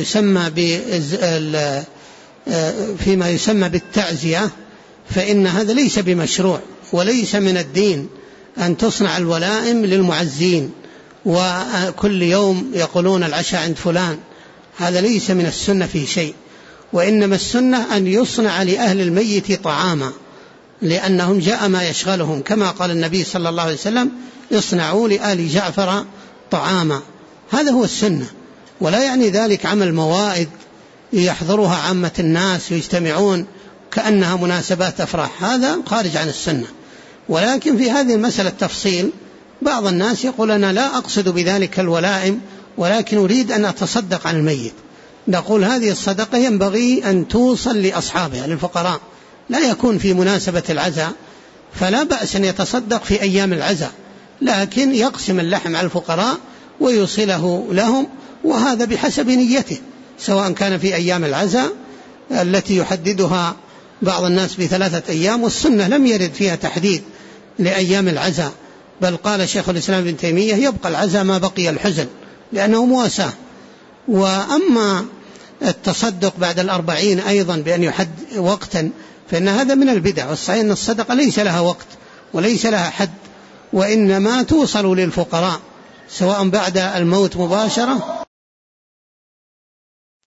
يسمى بالتعزية فإن هذا ليس بمشروع، وليس من الدين أن تصنع الولائم للمعزين وكل يوم يقولون العشاء عند فلان، هذا ليس من السنة في شيء. وإنما السنة أن يصنع لأهل الميت طعاما، لأنهم جاء ما يشغلهم، كما قال النبي صلى الله عليه وسلم: اصنعوا لآل جعفر طعاما. هذا هو السنة، ولا يعني ذلك عمل موائد يحضرها عامة الناس ويجتمعون كأنها مناسبات أفراح، هذا خارج عن السنة. ولكن في هذه المسألة تفصيل، بعض الناس يقول: أنا لا أقصد بذلك الولائم، ولكن أريد أن أتصدق عن الميت. نقول: هذه الصدقة ينبغي أن توصل لأصحابها، للفقراء، لا يكون في مناسبة العزاء، فلا بأس أن يتصدق في أيام العزاء، لكن يقسم اللحم على الفقراء ويوصله لهم، وهذا بحسب نيته، سواء كان في أيام العزاء التي يحددها بعض الناس ب3 أيام، والسنة لم يرد فيها تحديد لأيام العزاء، بل قال شيخ الإسلام ابن تيمية: يبقى العزاء ما بقي الحزن، لأنه مواساة. وأما التصدق بعد 40 أيضا بأن يحد وقتا، فإن هذا من البدع. والصحيح أن الصدقة ليس لها وقت وليس لها حد، وإنما توصل للفقراء سواء بعد الموت مباشرة